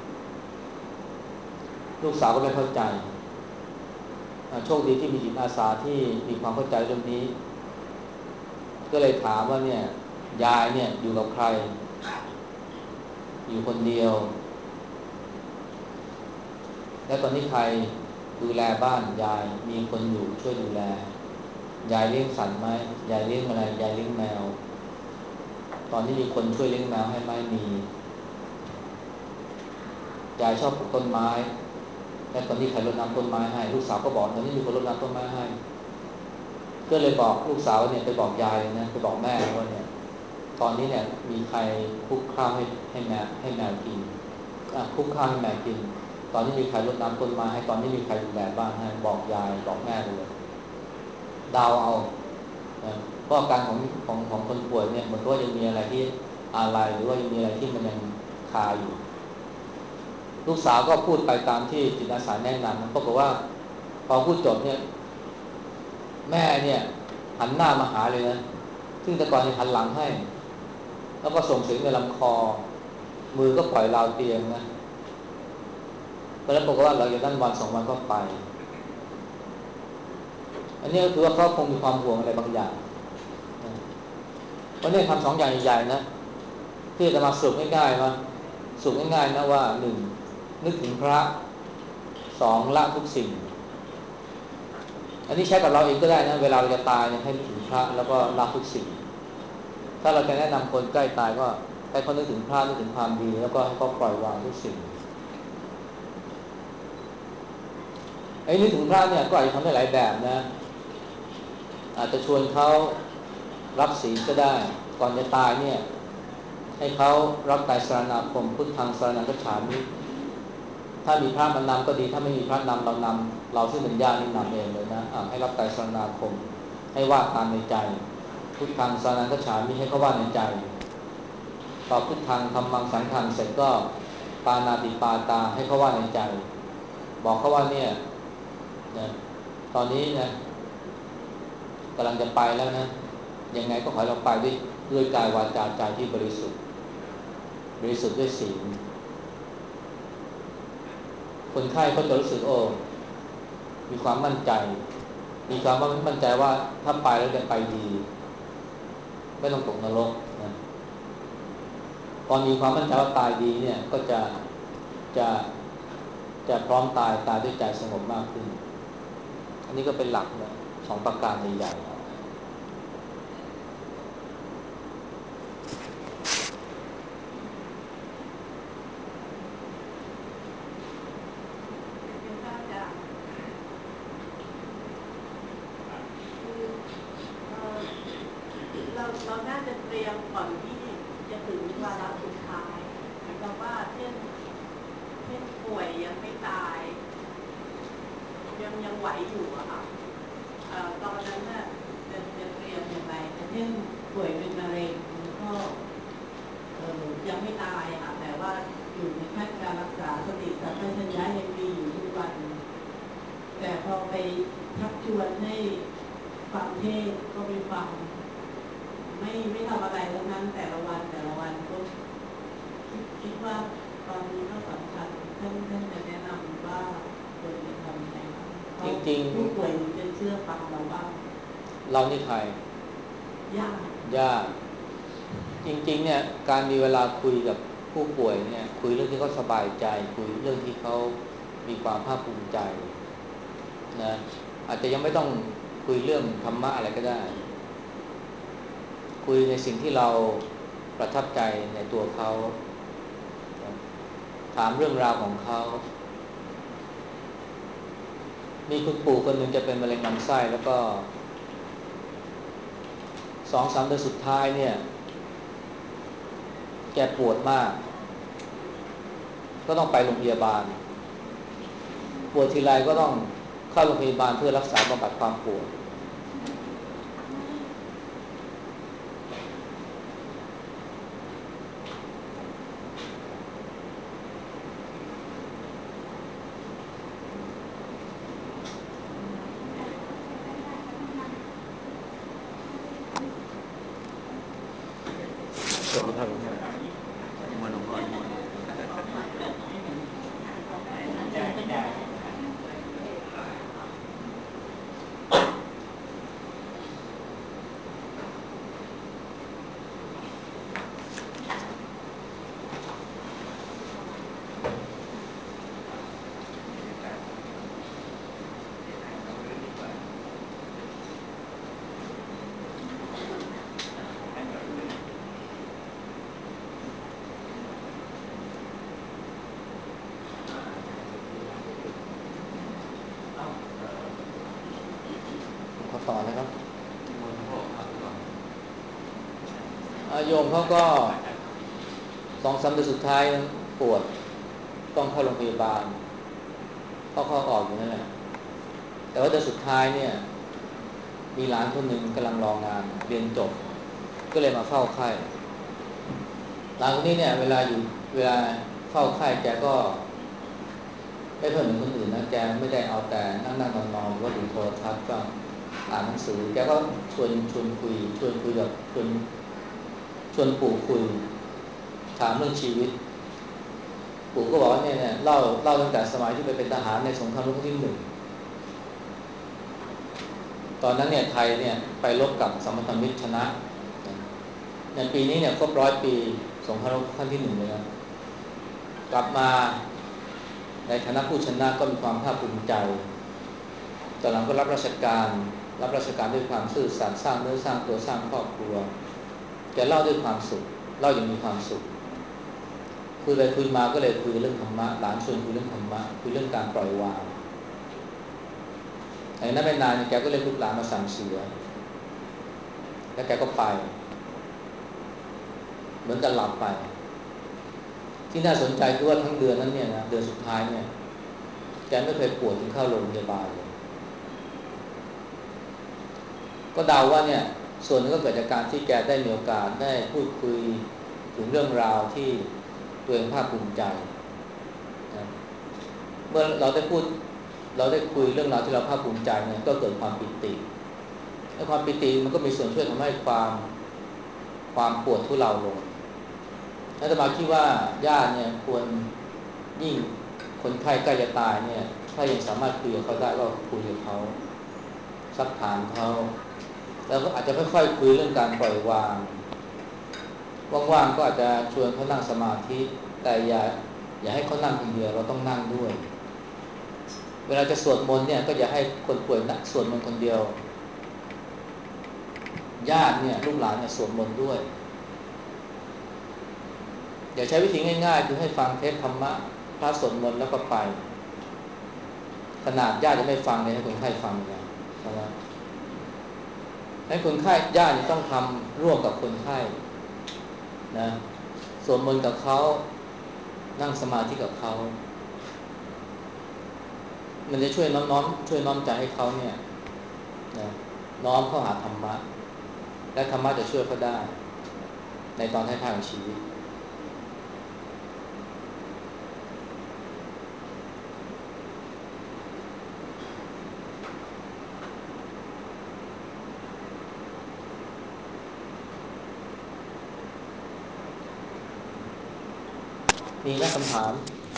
ลูกสาวก็ไม่เข้าใจโชคดีที่มีจิตอาสาที่มีความเข้าใจเรื่องนี้ก็เลยถามว่าเนี่ยยายเนี่ยอยู่กับใครอยู่คนเดียวแล้วตอนนี้ใครดูแลบ้านยายมีคนอยู่ช่วยดูแลยายเลี้ยงสัตว์ไหมยายเลี้ยงอะไรยายเลี้ยงแมวตอนนี้มีคนช่วยเลี้ยงแมวให้ไหมมียายชอบปลูกต้นไม้แล้วตอนนี้ใครรดน้ำต้นไม้ให้ลูกสาวก็บอกตอนนี้มีคนรดน้ำต้นไม้ให้ก็เลยบอกลูกสาวเนี่ยไปบอกยายนะไปบอกแม่ว่าเนี่ยตอนนี้เนี่ยมีใครคลุกข้าวให้ให้แมวให้แมวกินคลุกข้าวให้แมวกินตอนนี้มีใครรดน้ำต้นไม้ให้ตอนนี้มีใครดูแลบ้านให้บอกยายบอกแม่เลยเดาเอานะเพราะอาการของของของคนป่วยเนี่ยมันก็ยังมีอะไรที่อะไรหรือว่ายังมีอะไรที่มันยังคาอยู่ลูกสาวก็พูดไปตามที่จิตอาสาแนะนำปรากฏว่าพอพูดจบเนี่ยแม่เนี่ยหันหน้ามาหาเลยนะซึ่งแต่ก่อนเนี่ยหันหลังให้แล้วก็ส่งเสียงในลำคอมือก็ปล่อยราวเตียงนะแล้วบอกว่าเราจะนั่นวันสองวันก็ไปอันนี้ก็คือว่าเขาคงมีความห่วงอะไรบางอย่างเพราะนี่ทำสองอย่างใหญ่ๆนะที่จะมาสรุปง่ายๆมาสรุปง่ายๆนะว่าหนึ่งนึกถึงพระสองละทุกสิ่งอันนี้ใช้กับเราเองก็ได้นะเวลาเราจะตายเนี่ยให้นึกถึงพระแล้วก็ละทุกสิ่งถ้าเราจะแนะนำคนใกล้ตายก็ให้เขานึกถึงพระนึกถึงความดีแล้วก็ให้เขาปล่อยวางทุกสิ่งไอ้นึกถึงพระเนี่ยก็อาจจะทำได้หลายแบบนะอาจจะชวนเขารับศีลก็ได้ก่อนจะตายเนี่ยให้เขารับไตรสรณคมพุทธังสรณังคัจฉามิถ้ามีพระมานำก็ดีถ้าไม่มีพระนำเรานำเราซึ่งเป็นญาตินี่นำเองเลยนะให้รับไตรสรณคมให้ว่าตามในใจพุทธังสรณังคัจฉามิให้เขาว่าในใจตอบพุทธังธัมมังสังฆังเสร็จก็ปานาติปาตาให้เขาว่าในใจบอกเขาว่าเนี่ยนะตอนนี้นะกำลังจะไปแล้วนะยังไงก็ขอให้เราไปด้วยด้วยกายวาจาใจที่บริสุทธิ์บริสุทธิ์ด้วยศีลคนไข้ก็จะรู้สึกโอ้มีความมั่นใจมีความมั่นใจว่าถ้าไปแล้วจะไปดีไม่ต้องตกนรกนะตอนมีความมั่นใจว่าตายดีเนี่ยก็จะจะจะพร้อมตายตายด้วยใจสงบมากขึ้นอันนี้ก็เป็นหลักนะสองประการใหญ่ๆเราเราน่าจะเตรียมก่อนที่จะถึงวาระสุดท้ายเหมือนกับว่าเช่นเช่นป่วยยังไม่ตายยังยังไหวอยู่อะค่ะตอนนั้นน่ะจะจะเตรียมอย่างไรเช่นป่วยเป็นมะเร็งก็ยังไม่ตายค่ะแต่ว่าอยู่ในขั้นการรักษาสติสัมปชัญญะยังมีอยู่ทุกวันแต่พอไปชักชวนให้ฟังเทศก็ไปฟังไม่ไม่ทำอะไรทั้งนั้นแต่ละวันแต่ละวันก็คิดคิดว่าตอนนี้ก็สำคัญท่านท่านจะแนะนำว่าควรจะทำยังไงจริงๆผู้ป่วยจะเชื่อฟังเราบ้างเรานี่ใครยากยากจริงๆเนี่ยการมีเวลาคุยกับผู้ป่วยเนี่ยคุยเรื่องที่เขาสบายใจคุยเรื่องที่เขามีความภาคภูมิใจนะอาจจะยังไม่ต้องคุยเรื่องธรรมะอะไรก็ได้คุยในสิ่งที่เราประทับใจในตัวเขาถามเรื่องราวของเขามีคุณปู่คนหนึ่งจะเป็นมะเร็งลำไส้แล้วก็สองสามเดือนสุดท้ายเนี่ยแกปวดมากก็ต้องไปโรงพยาบาลปวดทีไรก็ต้องเข้าโรงพยาบาลเพื่อรักษาบำบัดความปวดจบแล้วมันลงก่อนต่อนะครับมนต์พวกครับก่อนอาโยมเขาก็สองสามเดือนสุดท้ายปวดต้องเข้าโรงพยาบาลเข้าเข้าออกอยู่นั่นแหละแต่ว่าเดือนสุดท้ายเนี่ยมีหลานคนหนึ่งกำลังรองานเรียนจบก็เลยมาเฝ้าไข้หลานคนนี้เนี่ยเวลาอยู่เวลาเฝ้าไข้แกก็ไม่ค่อยเหมือนคนอื่นนะแกไม่ได้เอาแต่นั่งนั่งนอนนอนหรือว่าดูโทรทัศน์ก็อ่านหนังสือแกก็ชวนชวนคุยชวนคุยกับชวนชวนปู่คุยถามเรื่องชีวิตปู่ก็บอกว่าเนี่ยเนี่ยเล่าเล่าตั้งแต่สมัยที่ไปเป็นทหารในสงครามโลกครั้งที่หนึ่งตอนนั้นเนี่ยไทยเนี่ยไปรบกับสัมพันธมิตรชนะในปีนี้เนี่ยครบร้อยปีสงครามโลกครั้งที่หนึ่งเลยนะกลับมาในฐานะผู้ชนะก็มีความภาคภูมิใจตอนหลังก็รับราชการรับราชการด้วยความซื่อสัตย์สร้างเนื้อสร้างตัวสร้างครอบครัวแกเล่าด้วยความสุขเล่าอย่างมีความสุขคุยไปคุยมาก็เลยคุยเรื่องธรรมะหลานชวนคุยเรื่องธรรมะคุยเรื่องการปล่อยวางไอ้นั้นไม่นานแกก็เลยลูกหลานมาสั่งเสียแล้วแกก็ไปเหมือนกับหลับไปที่น่าสนใจคือว่าทั้งเดือนนั้นเนี่ยนะเดือนสุดท้ายเนี่ยแกไม่เคยปวดถึงเข้าโรงพยาบาลเลยก็เดาว่าเนี่ยส่วนนึงก็เกิดจากการที่แกได้มีโอกาสได้พูดคุยถึงเรื่องราวที่ตัวเองภาคภูมิใจนะเมื่อเราได้พูดเราได้คุยเรื่องราวที่เราภาคภูมิใจเนี่ยก็เกิดความปิติและความปิติมันก็มีส่วนช่วยทำให้ความความปวดทุเลาลงอาตมาคิดว่าญาติเนี่ยควรยิ่งคนไข้ใกล้จะตายเนี่ยถ้ายังสามารถคุยกับเขาได้ก็คุยกับเขาซักถามเขาแล้วก็อาจจะค่อยๆคุยเรื่องการปล่อยวางว่างๆก็อาจจะชวนเขานั่งสมาธิแต่อย่าอย่าให้เขานั่งคนเดียวเราต้องนั่งด้วยเวลาจะสวดมนต์เนี่ยก็อย่าให้คนป่วยนั่งสวดมนต์คนเดียวญาติเนี่ยลูกหลานเนี่ยสวดมนต์ด้วยอย่าใช้วิธีง่ายๆคือให้ฟังเทศธรรมะพระสวดมนต์แล้วก็ไปขนาดญาติจะไม่ฟังเลยให้คนไข้ฟังนะใช่ไหมให้คนไข้ญาติต้องทำร่วมกับคนไข้นะสวดมนต์กับเขานั่งสมาธิกับเขามันจะช่วยน้อมน้อมช่วยน้อมใจให้เขาเนี่ยนะน้อมเข้าหาธรรมะและธรรมะจะช่วยเขาได้ในตอนท้ายๆของชีวิตมีไหมคำถาม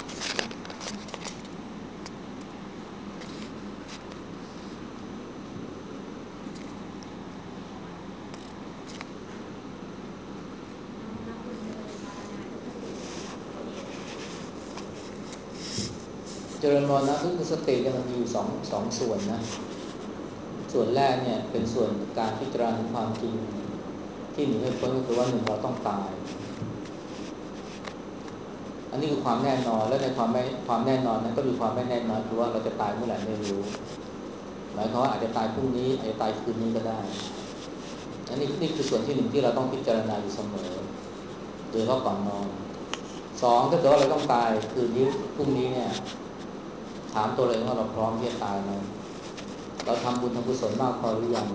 เจริญมรณะทุกสติเนี่ยมันมีอยู่สองสองส่วนนะส่วนแรกเนี่ยเป็นส่วนการพิจารณาความจริงที่หนีไม่พ้นก็คือว่าหนึ่งเราต้องตายอันนี้คือความแน่นอนและในความไม่ความแน่นอนนั้นก็มีความไม่แน่นอนคือว่าเราจะตายเมื่อไหร่ไม่รู้หมายความว่าอาจจะตายพรุ่งนี้อาจจะตายคืนนี้ก็ได้อันนี้นี่คือส่วนที่หนึ่งที่เราต้องพิจารณาอยู่เสมอโดยเฉพาะก่อนนอนสองถ้าเกิดว่าเราต้องตายคืนนี้พรุ่งนี้เนี่ยถามตัวเองว่าเราพร้อมที่จะตายไหมเราทำบุญทำกุศลมากพอหรือยัง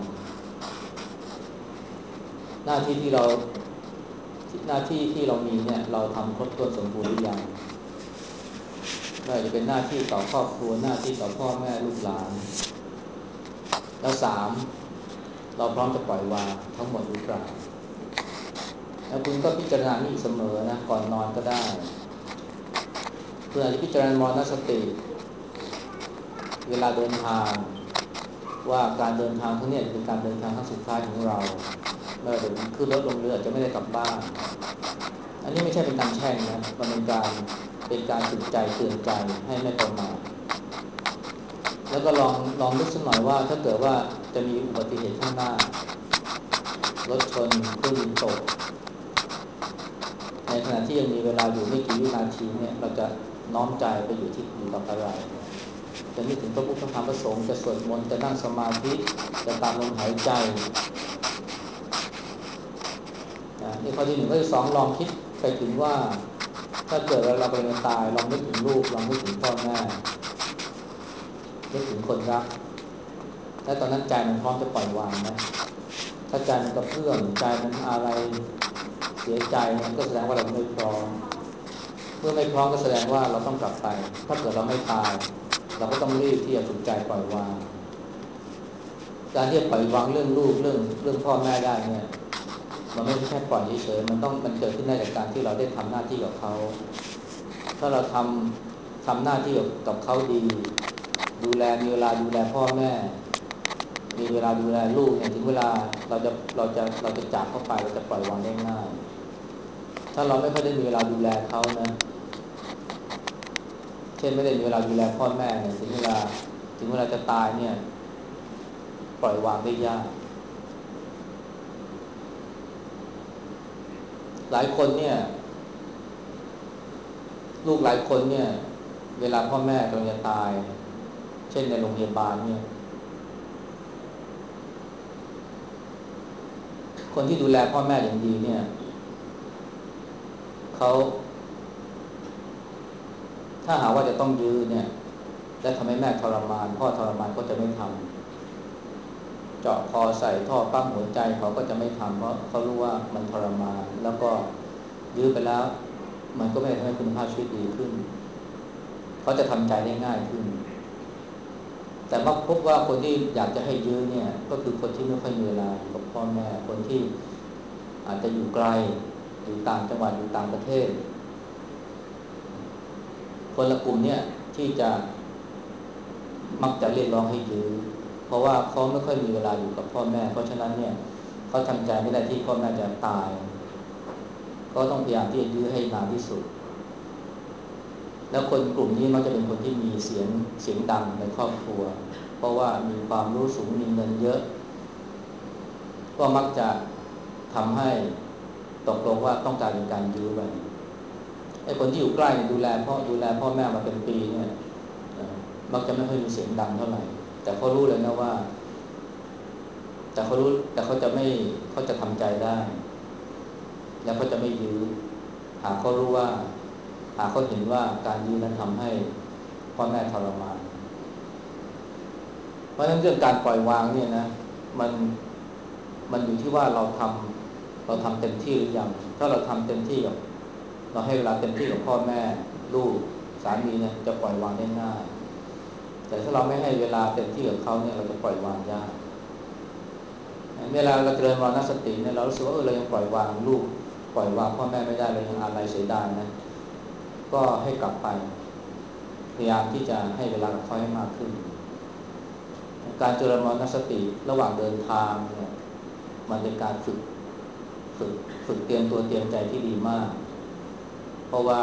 หน้าที่ที่เราหน้าที่ที่เรามีเนี่ยเราทำครบถ้วนสมบูรณ์หรือยังไม่ว่าจะเป็นหน้าที่ต่อครอบครัวหน้าที่ต่อพ่อแม่ลูกหลานแล้วสามเราพร้อมจะปล่อยวางทั้งหมดหรือเปล่าแล้วคุณก็พิจารณานี่เสมอนะก่อนนอนก็ได้เพื่อที่พิจารณามรณสติเวลาเดินทางว่าการเดินทางครั้งนี้เป็นการเดินทางครั้งสุดท้ายของเราเมื่อเดินขึ้นรถลงเรือจะไม่ได้กลับบ้านอันนี้ไม่ใช่เป็นการแช่งนะมันเป็นการเป็นการฝึกใจเตือนใจให้ไม่ประมาทแล้วก็ลองลองนึกสักหน่อยว่าถ้าเกิดว่าจะมีอุบัติเหตุข้างหน้ารถชนเครื่องบินตกในขณะที่ยังมีเวลาอยู่ไม่กี่วินาทีเนี่ยเราจะน้อมใจไปอยู่ที่อยู่กับอะไรจะนึกถึงพระพุทธพระธรรมพระสงฆ์จะสวดมนต์จะนั่งสมาธิจะตามลมหายใจนะนี่ข้อที่หนึ่งข้อที่สองลองคิดไปถึงว่าถ้าเกิดเราไปตายลองนึกถึงลูกลองนึกถึงพ่อแม่นึกถึงคนรักและตอนนั้นใจมันพร้อมจะปล่อยวางไหมถ้าใจมันกระเพื่อมใจมันอะไรเสียใจเนี่ยก็แสดงว่าเราไม่พร้อมเมื่อไม่พร้อมก็แสดงว่าเราต้องกลับไปถ้าเกิดเราไม่ตายเราก็ต้องรีบที่จะฝึกใจปล่อยวางการที่จะปล่อยวางเรื่องลูกเรื่องเรื่องพ่อแม่ได้เนี่ยมันไม่ใช่แค่ปล่อยเฉยๆมันต้องมันเกิดขึ้นได้จากการที่เราได้ทำหน้าที่กับเขาถ้าเราทำทำหน้าที่กับเขาดีดูแลมีเวลาดูแลพ่อแม่มีเวลาดูแลลูกเนี่ยถึงเวลาเราจะเราจะเราจะจากเขาไปเราจะปล่อยวางได้ง่ายถ้าเราไม่ค่อยได้มีเวลาดูแลเขานะเช่นไม่ได้มีเวลาดูแลพ่อแม่เนี่ยถึงเวลาถึงเวลาจะตายเนี่ยปล่อยวางได้ยากหลายคนเนี่ยลูกหลายคนเนี่ยเวลาพ่อแม่กำลังจะตายเช่นในโรงพยาบาลเนี่ยคนที่ดูแลพ่อแม่อย่างดีเนี่ยเขาถ้าหาว่าจะต้องยื้อเนี่ยและทำให้แม่ทรมานพ่อทรมานก็จะไม่ทำเจาะคอใส่ท่อปั๊มหัวใจเขาก็จะไม่ทำเพราะเขารู้ว่ามันทรมานแล้วก็ยื้อไปแล้วมันก็ไม่ทำให้คุณภาพชีวิตดีขึ้นเขาจะทำใจได้ง่ายขึ้นแต่มาพบว่าคนที่อยากจะให้ยื้อเนี่ยก็คือคนที่ไม่ค่อยมีเวลาอยู่กับพ่อแม่คนที่อาจจะอยู่ไกลอยู่ต่างจังหวัดอยู่ต่างประเทศคนละกลุ่มเนี่ยที่จะมักจะเรียกร้องให้ยื้อเพราะว่าเขาไม่ค่อยมีเวลาอยู่กับพ่อแม่เพราะฉะนั้นเนี่ยเขาทำใจไม่ได้ที่พ่อแม่จะตายก็ต้องพยายามที่จะยื้อให้นานที่สุดแล้วคนกลุ่มนี้มักจะเป็นคนที่มีเสียงเสียงดังในครอบครัวเพราะว่ามีความรู้สูงมีเงินเยอะก็มักจะทำให้ตกลงว่าต้องการเป็นการยื้อไปไอ้คนที่อยู่ใกล้ดูแลพ่อดูแลพ่อแม่มาเป็นปีเนี่ยมักจะไม่ค่อยมีเสียงดังเท่าไหร่แต่เขารู้เลยนะว่าแต่เขารู้แต่เขาจะไม่เขาจะทำใจได้แล้วเขาจะไม่ยื้อหากเขารู้ว่าหากเขาเห็นว่าการยื้อนั้นทำให้พ่อแม่ทรมานเพราะฉะนั้นเรื่องการปล่อยวางเนี่ยนะมันมันอยู่ที่ว่าเราทำเราทำเต็มที่หรือยังถ้าเราทำเต็มที่กับเราให้เวลาเต็มที่กับพ่อแม่ลูกสามีเนี่ยจะปล่อยวางได้ง่ายแต่ถ้าเราไม่ให้เวลาเต็มที่กับเขาเนี่ยเราจะปล่อยวางยากเวลาเราเจริญมรณสติเนี่ยเรารู้สึกว่าเออเรายังปล่อยวางลูกปล่อยวางพ่อแม่ไม่ได้เรายังอาลัยเสียดายนะก็ให้กลับไปพยายามที่จะให้เวลากับเขาให้มากขึ้นการเจริญมรณสติระหว่างเดินทางเนี่ยมันเป็นการฝึกฝึกฝึกเตรียมตัวเตรียมใจที่ดีมากเพราะว่า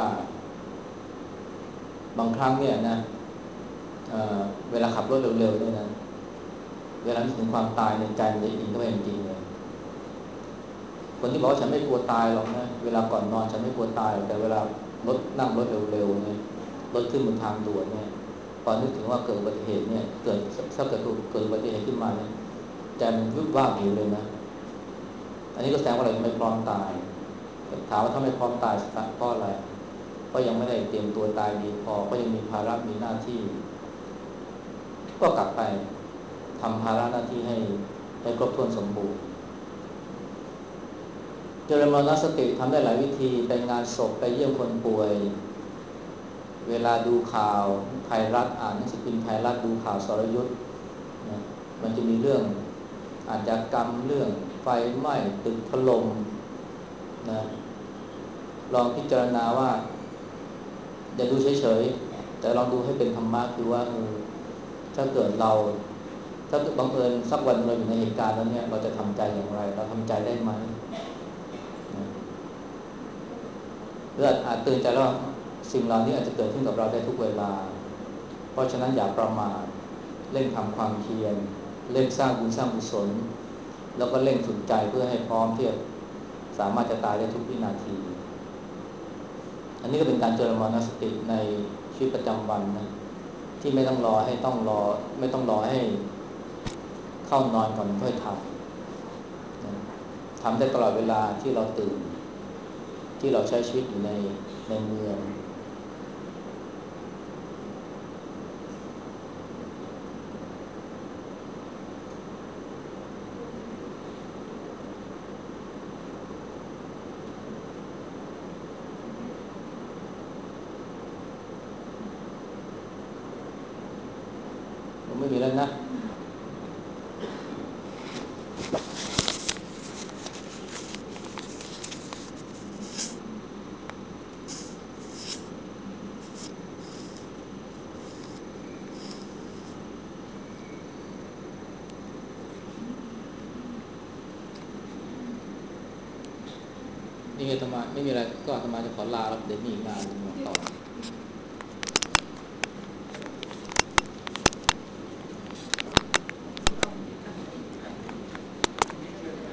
บางครั้งเนี่ยนะ เ, เวลาขับรถเร็วๆเนี่ยนะเวลาถึงความตายในใจมันจะอินเข้าไปจริงๆเลยคนที่บอกว่าฉันไม่กลัวตายหรอกนะเวลาก่อนนอนฉันไม่กลัวตายแต่เวลารถนั่งรถเร็วๆเนี่ยรถขึ้นบนทางด่วนเนี่ยพอนึกถึงว่าเกิดอุบัติเหตุเนี่ยเกิดถ้าเกิดเกิดอุบัติเหตุขึ้นมาเนี่ยใจมันวุบวาบอยู่เลยนะอันนี้ก็แสดงว่าเรายังไม่พร้อมตายถามว่าถ้าไม่พร้อมตายเพราะอะไรก็ยังไม่ได้เตรียมตัวตายดีพอก็ยังมีภาระมีหน้าที่ก็กลับไปทำภาระหน้าที่ให้ให้ครบถ้วนสมบูรณ์เจริญมรณสติทำได้หลายวิธีไปงานศพไปเยี่ยมคนป่วยเวลาดูข่าวไทยรัฐอ่านหนังสือพิมพ์ไทยรัฐดูข่าวสรยุทธนะมันจะมีเรื่องอาชญากรรมเรื่องไฟไหม้ตึกถล่มนะลองพิจารณาว่าอย่าดูเฉยๆแต่ลองดูให้เป็นธรรมะคือว่าเออถ้าเกิดเราถ้าเกิดบังเอิญสักวันเราอยู่ในเหตุการณ์นั้นเนี่ยเราจะทำใจอย่างไรเราทำใจได้ไหมหรืออาจตื่นใจแล้วสิ่งเหล่านี้อาจจะเกิดขึ้นกับเราได้ทุกเวลาเพราะฉะนั้นอย่าประมาทเร่งทำความเพียรเร่งสร้างบุญสร้างกุศลแล้วก็เร่งฝึกใจเพื่อให้พร้อมที่จะสามารถจะตายได้ทุกวินาทีอันนี้ก็เป็นการเจริญมรณสติในชีวิตประจำวันนะที่ไม่ต้องรอให้ต้องรอไม่ต้องรอให้เข้านอนก่อนค่อยทำนะทำได้ตลอดเวลาที่เราตื่นที่เราใช้ชีวิตอยู่ในในเมืองไม่มีแล้วนะนี่อาตมาไม่มีอะไรก็อาตมาจะขอลาแล้วเดี๋ยวมีงานหนึ่งมาต่อ